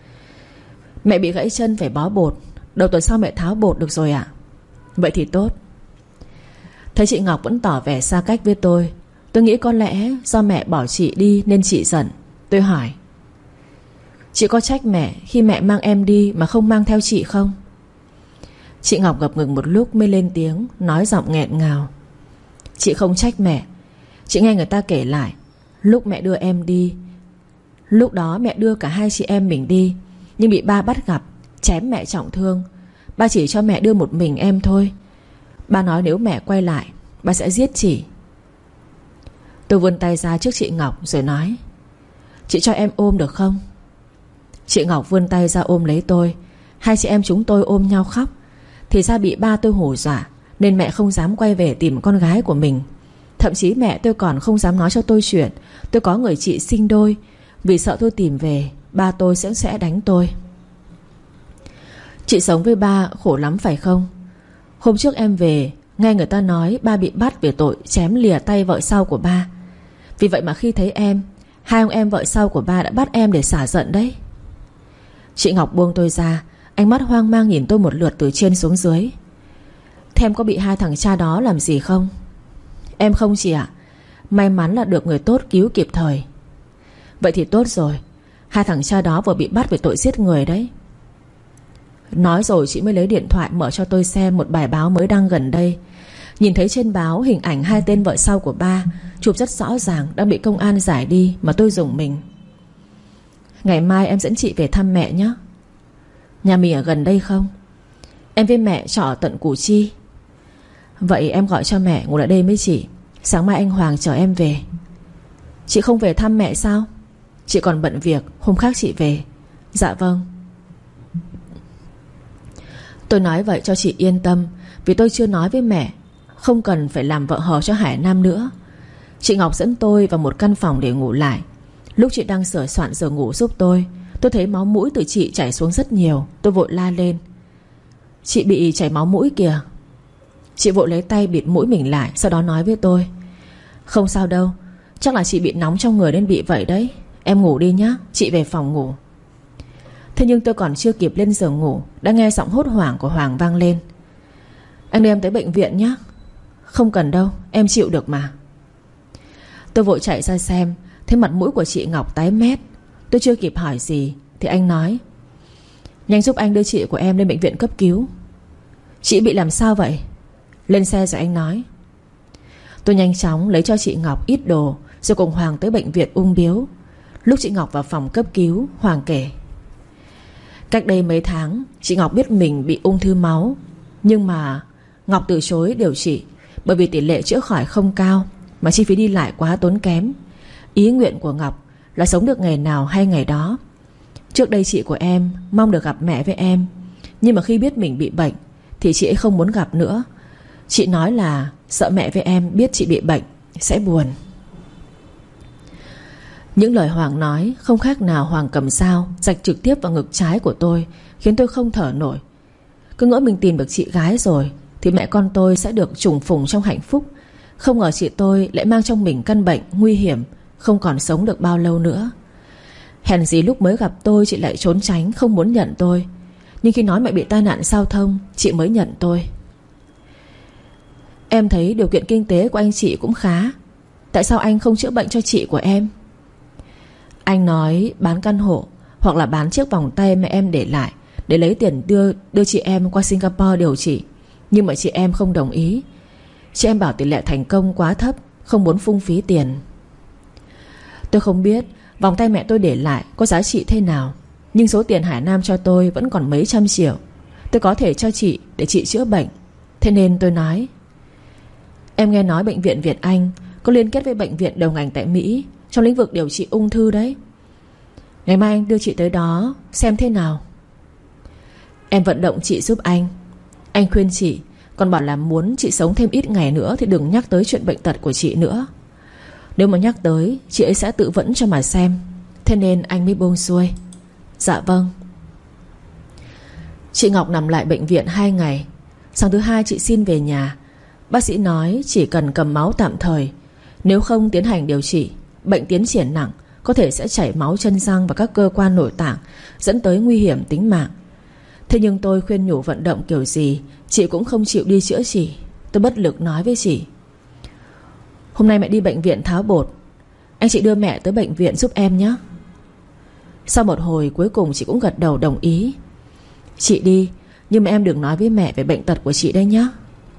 Mẹ bị gãy chân phải bó bột. Đầu tuần sau mẹ tháo bột được rồi ạ. Vậy thì tốt. Thấy chị Ngọc vẫn tỏ vẻ xa cách với tôi nghĩ có lẽ do mẹ bỏ chị đi nên chị giận. Tôi hỏi: Chị có trách mẹ khi mẹ mang em đi mà không mang theo chị không? Chị Ngọc ngập ngừng một lúc mới lên tiếng, nói giọng nghẹn ngào: Chị không trách mẹ. Chị nghe người ta kể lại, lúc mẹ đưa em đi, lúc đó mẹ đưa cả hai chị em mình đi, nhưng bị ba bắt gặp, chém mẹ trọng thương. Ba chỉ cho mẹ đưa một mình em thôi. Ba nói nếu mẹ quay lại, ba sẽ giết chị. Tôi vươn tay ra trước chị Ngọc rồi nói: Chị cho em ôm được không? Chị Ngọc vươn tay ra ôm lấy tôi. Hai chị em chúng tôi ôm nhau khóc. Thì ra bị ba tôi hù dọa nên mẹ không dám quay về tìm con gái của mình. Thậm chí mẹ tôi còn không dám nói cho tôi chuyện tôi có người chị sinh đôi, vì sợ tôi tìm về ba tôi sẽ đánh tôi. Chị sống với ba khổ lắm phải không? Hôm trước em về, nghe người ta nói ba bị bắt về tội chém lìa tay vợ sau của ba. Vì vậy mà khi thấy em, hai ông em vợ sau của ba đã bắt em để xả giận đấy. Chị Ngọc buông tôi ra, ánh mắt hoang mang nhìn tôi một lượt từ trên xuống dưới. Thế em có bị hai thằng cha đó làm gì không? Em không chị ạ. May mắn là được người tốt cứu kịp thời. Vậy thì tốt rồi. Hai thằng cha đó vừa bị bắt về tội giết người đấy. Nói rồi chị mới lấy điện thoại mở cho tôi xem một bài báo mới đăng gần đây. Nhìn thấy trên báo hình ảnh hai tên vợ sau của ba chụp rất rõ ràng đang bị công an giải đi mà tôi rùng mình. Ngày mai em dẫn chị về thăm mẹ nhé. Nhà mình ở gần đây không? Em với mẹ trọ ở tận Củ Chi. Vậy em gọi cho mẹ ngủ lại đây với chị. Sáng mai anh Hoàng chở em về. Chị không về thăm mẹ sao? Chị còn bận việc, hôm khác chị về. Dạ vâng. Tôi nói vậy cho chị yên tâm, vì tôi chưa nói với mẹ không cần phải làm vợ hờ cho Hải Nam nữa. Chị Ngọc dẫn tôi vào một căn phòng để ngủ lại. Lúc chị đang sửa soạn giường ngủ giúp tôi thấy máu mũi từ chị chảy xuống rất nhiều. Tôi vội la lên: Chị bị chảy máu mũi kìa. Chị vội lấy tay bịt mũi mình lại, sau đó nói với tôi: Không sao đâu, chắc là chị bị nóng trong người nên bị vậy đấy. Em ngủ đi nhá, chị về phòng ngủ. Thế nhưng tôi còn chưa kịp lên giường ngủ đã nghe giọng hốt hoảng của Hoàng vang lên: Anh đưa em tới bệnh viện nhé. Không cần đâu, em chịu được mà. Tôi vội chạy ra xem, thấy mặt mũi của chị Ngọc tái mét. Tôi chưa kịp hỏi gì thì anh nói: Nhanh giúp anh đưa chị của em lên bệnh viện cấp cứu. Chị bị làm sao vậy? Lên xe rồi anh nói. Tôi nhanh chóng lấy cho chị Ngọc ít đồ rồi cùng Hoàng tới bệnh viện ung biếu. Lúc chị Ngọc vào phòng cấp cứu, Hoàng kể: Cách đây mấy tháng chị Ngọc biết mình bị ung thư máu, nhưng mà Ngọc từ chối điều trị bởi vì tỷ lệ chữa khỏi không cao mà chi phí đi lại quá tốn kém. Ý nguyện của Ngọc là sống được ngày nào hay ngày đó. Trước đây chị của em mong được gặp mẹ với em, nhưng mà khi biết mình bị bệnh thì chị ấy không muốn gặp nữa. Chị nói là sợ mẹ với em biết chị bị bệnh sẽ buồn. Những lời Hoàng nói không khác nào Hoàng cầm dao rạch trực tiếp vào ngực trái của tôi, khiến tôi không thở nổi. Cứ ngỡ mình tìm được chị gái rồi thì mẹ con tôi sẽ được trùng phùng trong hạnh phúc. Không ngờ chị tôi lại mang trong mình căn bệnh nguy hiểm, không còn sống được bao lâu nữa. Hèn gì lúc mới gặp tôi chị lại trốn tránh, không muốn nhận tôi. Nhưng khi nói mẹ bị tai nạn giao thông, chị mới nhận tôi. Em thấy điều kiện kinh tế của anh chị cũng khá, tại sao anh không chữa bệnh cho chị của em? Anh nói bán căn hộ hoặc là bán chiếc vòng tay mẹ em để lại để lấy tiền đưa chị em qua Singapore điều trị. Nhưng mà chị em không đồng ý. Chị em bảo tỷ lệ thành công quá thấp, không muốn phung phí tiền. Tôi không biết vòng tay mẹ tôi để lại có giá trị thế nào, nhưng số tiền Hải Nam cho tôi vẫn còn mấy trăm triệu. Tôi có thể cho chị để chị chữa bệnh. Thế nên tôi nói: em nghe nói bệnh viện Việt Anh có liên kết với bệnh viện đầu ngành tại Mỹ trong lĩnh vực điều trị ung thư đấy. Ngày mai anh đưa chị tới đó xem thế nào. Em vận động chị giúp anh. Anh khuyên chị, còn bảo là muốn chị sống thêm ít ngày nữa thì đừng nhắc tới chuyện bệnh tật của chị nữa. Nếu mà nhắc tới, chị ấy sẽ tự vẫn cho mà xem. Thế nên anh mới buông xuôi. Dạ vâng. Chị Ngọc nằm lại bệnh viện 2 ngày. Sáng thứ 2 chị xin về nhà. Bác sĩ nói chỉ cần cầm máu tạm thời. Nếu không tiến hành điều trị, bệnh tiến triển nặng, có thể sẽ chảy máu chân răng và các cơ quan nội tạng, dẫn tới nguy hiểm tính mạng. Thế nhưng tôi khuyên nhủ vận động kiểu gì chị cũng không chịu đi chữa trị. Tôi bất lực nói với chị: hôm nay mẹ đi bệnh viện tháo bột, anh chị đưa mẹ tới bệnh viện giúp em nhé. Sau một hồi cuối cùng chị cũng gật đầu đồng ý. Chị đi, nhưng mà em đừng nói với mẹ về bệnh tật của chị đây nhé.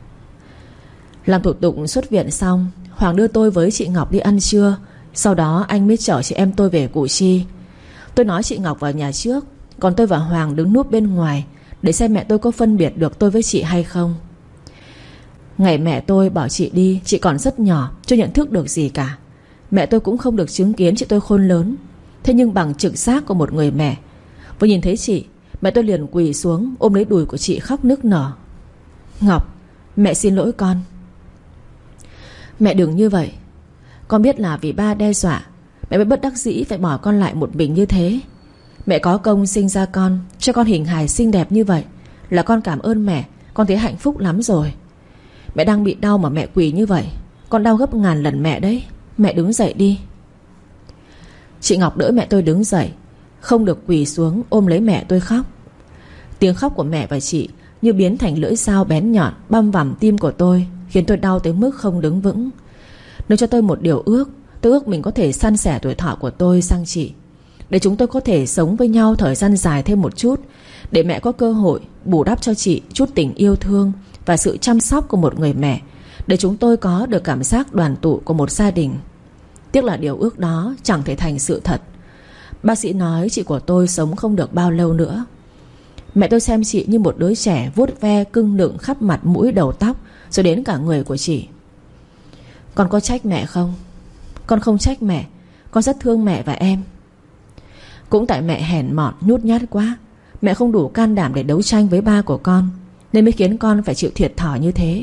Làm thủ tục xuất viện xong, Hoàng đưa tôi với chị Ngọc đi ăn trưa. Sau đó anh mới chở chị em tôi về Củ Chi. Tôi nói chị Ngọc vào nhà trước, còn tôi và Hoàng đứng núp bên ngoài để xem mẹ tôi có phân biệt được tôi với chị hay không. Ngày mẹ tôi bỏ chị đi, chị còn rất nhỏ, chưa nhận thức được gì cả. Mẹ tôi cũng không được chứng kiến chị tôi khôn lớn. Thế nhưng bằng trực giác của một người mẹ, vừa nhìn thấy chị, mẹ tôi liền quỳ xuống ôm lấy đùi của chị khóc nức nở. Ngọc, mẹ xin lỗi con. Mẹ đừng như vậy. Con biết là vì ba đe dọa mẹ mới bất đắc dĩ phải bỏ con lại một mình như thế. Mẹ có công sinh ra con, cho con hình hài xinh đẹp như vậy, là con cảm ơn mẹ. Con thấy hạnh phúc lắm rồi. Mẹ đang bị đau mà mẹ quỳ như vậy, con đau gấp ngàn lần mẹ đấy. Mẹ đứng dậy đi. Chị Ngọc đỡ mẹ tôi đứng dậy, không được quỳ xuống ôm lấy mẹ tôi khóc. Tiếng khóc của mẹ và chị như biến thành lưỡi dao bén nhọn băm vằm tim của tôi, khiến tôi đau tới mức không đứng vững. Nếu cho tôi một điều ước, tôi ước mình có thể san sẻ tuổi thọ của tôi sang chị, để chúng tôi có thể sống với nhau thời gian dài thêm một chút, để mẹ có cơ hội bù đắp cho chị chút tình yêu thương và sự chăm sóc của một người mẹ, để chúng tôi có được cảm giác đoàn tụ của một gia đình. Tiếc là điều ước đó chẳng thể thành sự thật. Bác sĩ nói chị của tôi sống không được bao lâu nữa. Mẹ tôi xem chị như một đứa trẻ vuốt ve cưng nựng khắp mặt mũi đầu tóc, rồi đến cả người của chị. Con có trách mẹ không? Con không trách mẹ. Con rất thương mẹ và em. Cũng tại mẹ hèn mọn nhút nhát quá, mẹ không đủ can đảm để đấu tranh với ba của con, nên mới khiến con phải chịu thiệt thòi như thế.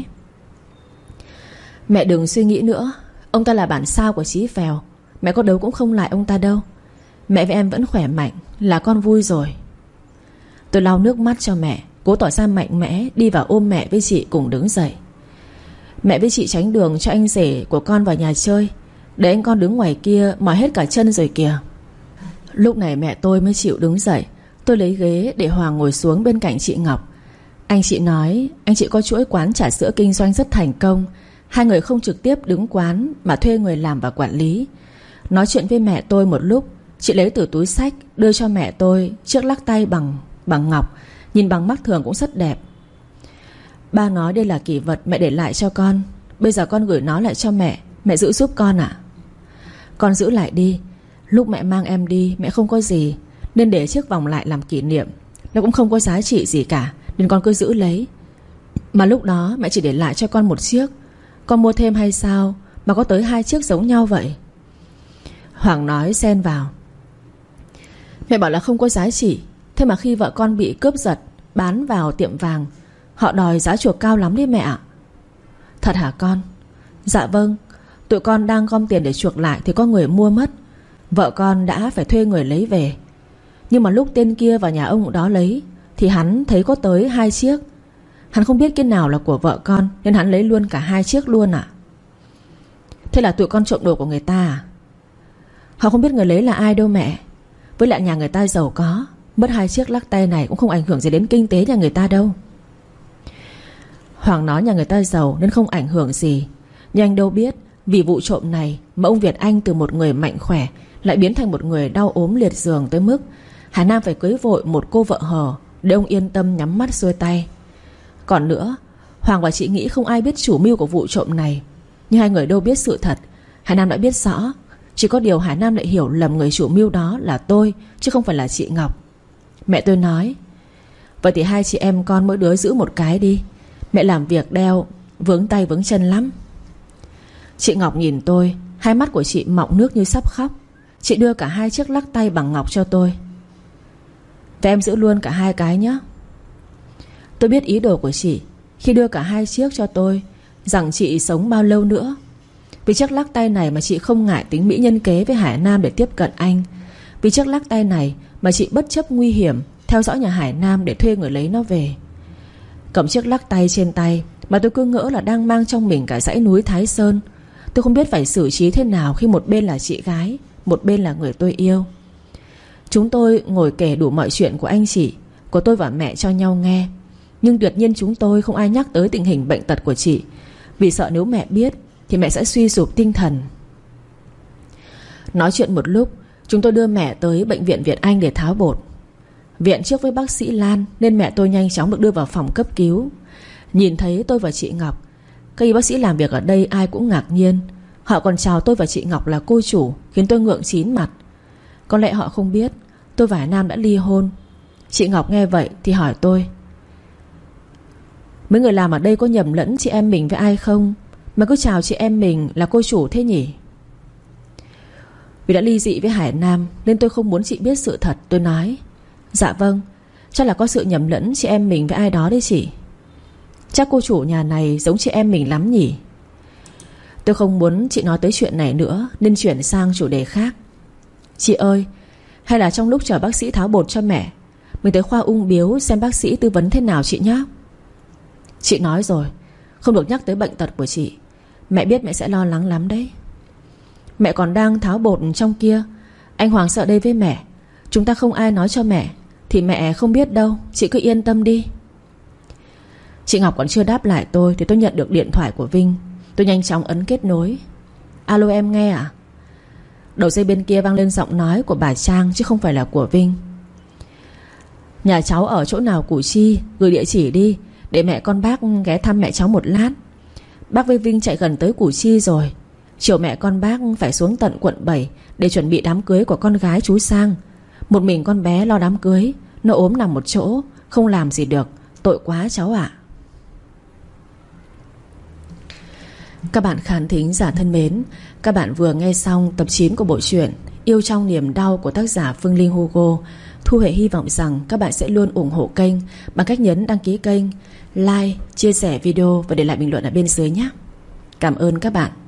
Mẹ đừng suy nghĩ nữa. Ông ta là bản sao của Chí Phèo, mẹ có đấu cũng không lại ông ta đâu. Mẹ và em vẫn khỏe mạnh là con vui rồi. Tôi lau nước mắt cho mẹ, cố tỏ ra mạnh mẽ, đi vào ôm mẹ với chị cùng đứng dậy. Mẹ với chị tránh đường cho anh rể của con vào nhà chơi, để anh con đứng ngoài kia mỏi hết cả chân rồi kìa. Lúc này mẹ tôi mới chịu đứng dậy. Tôi lấy ghế để Hoàng ngồi xuống bên cạnh chị Ngọc. Anh chị nói anh chị có chuỗi quán trà sữa kinh doanh rất thành công. Hai người không trực tiếp đứng quán mà thuê người làm và quản lý. Nói chuyện với mẹ tôi một lúc, chị lấy từ túi xách đưa cho mẹ tôi chiếc lắc tay bằng ngọc, nhìn bằng mắt thường cũng rất đẹp. Ba nói đây là kỷ vật mẹ để lại cho con, bây giờ con gửi nó lại cho mẹ. Mẹ giữ giúp con ạ. Con giữ lại đi. Lúc mẹ mang em đi mẹ không có gì, nên để chiếc vòng lại làm kỷ niệm. Nó cũng không có giá trị gì cả, nên con cứ giữ lấy. Mà lúc đó mẹ chỉ để lại cho con một chiếc. Con mua thêm hay sao mà có tới 2 chiếc giống nhau vậy? Hoàng nói xen vào: mẹ bảo là không có giá trị. Thế mà khi vợ con bị cướp giật, bán vào tiệm vàng, họ đòi giá chuộc cao lắm đấy mẹ ạ. Thật hả con? Dạ vâng. Tụi con đang gom tiền để chuộc lại thì có người mua mất. Vợ con đã phải thuê người lấy về. Nhưng mà lúc tên kia vào nhà ông đó lấy thì hắn thấy có tới 2 chiếc. Hắn không biết cái nào là của vợ con nên hắn lấy luôn cả 2 chiếc luôn à? Thế là tụi con trộm đồ của người ta à? Họ không biết người lấy là ai đâu mẹ. Với lại nhà người ta giàu có, mất 2 chiếc lắc tay này cũng không ảnh hưởng gì đến kinh tế nhà người ta đâu. Hoàng nói nhà người ta giàu nên không ảnh hưởng gì. Nhưng anh đâu biết vì vụ trộm này mà ông Việt Anh từ một người mạnh khỏe lại biến thành một người đau ốm liệt giường, tới mức Hải Nam phải cưới vội một cô vợ hờ để ông yên tâm nhắm mắt xuôi tay. Còn nữa, Hoàng và chị nghĩ không ai biết chủ mưu của vụ trộm này. Nhưng hai người đâu biết sự thật. Hải Nam đã biết rõ. Chỉ có điều Hải Nam lại hiểu lầm người chủ mưu đó là tôi, chứ không phải là chị Ngọc. Mẹ tôi nói: vậy thì hai chị em con mỗi đứa giữ một cái đi. Mẹ làm việc đeo vướng tay vướng chân lắm. Chị Ngọc nhìn tôi, hai mắt của chị mọng nước như sắp khóc. Chị đưa cả 2 chiếc lắc tay bằng ngọc cho tôi. Và em giữ luôn cả 2 cái nhé. Tôi biết ý đồ của chị khi đưa cả 2 chiếc cho tôi, rằng chị sống bao lâu nữa. Vì chiếc lắc tay này mà chị không ngại tính mỹ nhân kế với Hải Nam để tiếp cận anh. Vì chiếc lắc tay này mà chị bất chấp nguy hiểm theo dõi nhà Hải Nam để thuê người lấy nó về. Cầm chiếc lắc tay trên tay mà tôi cứ ngỡ là đang mang trong mình cả dãy núi Thái Sơn. Tôi không biết phải xử trí thế nào khi một bên là chị gái, một bên là người tôi yêu. Chúng tôi ngồi kể đủ mọi chuyện của anh chị, của tôi và mẹ cho nhau nghe. Nhưng tuyệt nhiên chúng tôi không ai nhắc tới tình hình bệnh tật của chị, vì sợ nếu mẹ biết thì mẹ sẽ suy sụp tinh thần. Nói chuyện một lúc, chúng tôi đưa mẹ tới bệnh viện Việt Anh để tháo bột. Viện trước với bác sĩ Lan nên mẹ tôi nhanh chóng được đưa vào phòng cấp cứu. Nhìn thấy tôi và chị Ngọc, các y bác sĩ làm việc ở đây ai cũng ngạc nhiên. Họ còn chào tôi và chị Ngọc là cô chủ, khiến tôi ngượng chín mặt. Có lẽ họ không biết tôi và Hải Nam đã ly hôn. Chị Ngọc nghe vậy thì hỏi tôi: mấy người làm ở đây có nhầm lẫn chị em mình với ai không mà cứ chào chị em mình là cô chủ thế nhỉ? Vì đã ly dị với Hải Nam nên tôi không muốn chị biết sự thật. Tôi nói: dạ vâng, chắc là có sự nhầm lẫn chị em mình với ai đó đấy chị. Chắc cô chủ nhà này giống chị em mình lắm nhỉ? Tôi không muốn chị nói tới chuyện này nữa nên chuyển sang chủ đề khác. Chị ơi, hay là trong lúc chờ bác sĩ tháo bột cho mẹ, mình tới khoa ung bướu xem bác sĩ tư vấn thế nào chị nhé. Chị nói rồi, không được nhắc tới bệnh tật của chị. Mẹ biết mẹ sẽ lo lắng lắm đấy. Mẹ còn đang tháo bột trong kia. Anh Hoàng sợ đây với mẹ. Chúng ta không ai nói cho mẹ thì mẹ không biết đâu. Chị cứ yên tâm đi. Chị Ngọc còn chưa đáp lại tôi thì tôi nhận được điện thoại của Vinh. Tôi nhanh chóng ấn kết nối. Alo, em nghe à? Đầu dây bên kia vang lên giọng nói của bà Trang chứ không phải là của Vinh. Nhà cháu ở chỗ nào Củ Chi? Gửi địa chỉ đi để mẹ con bác ghé thăm mẹ cháu một lát. Bác với Vinh chạy gần tới Củ Chi rồi. Chiều mẹ con bác phải xuống tận quận 7 để chuẩn bị đám cưới của con gái chú Sang. Một mình con bé lo đám cưới, nó ốm nằm một chỗ, không làm gì được. Tội quá cháu ạ. Các bạn khán thính giả thân mến, các bạn vừa nghe xong tập 9 của bộ truyện Yêu Trong Niềm Đau của tác giả Phương Linh Hugo. Thu Huệ hy vọng rằng các bạn sẽ luôn ủng hộ kênh bằng cách nhấn đăng ký kênh, like, chia sẻ video và để lại bình luận ở bên dưới nhé. Cảm ơn các bạn.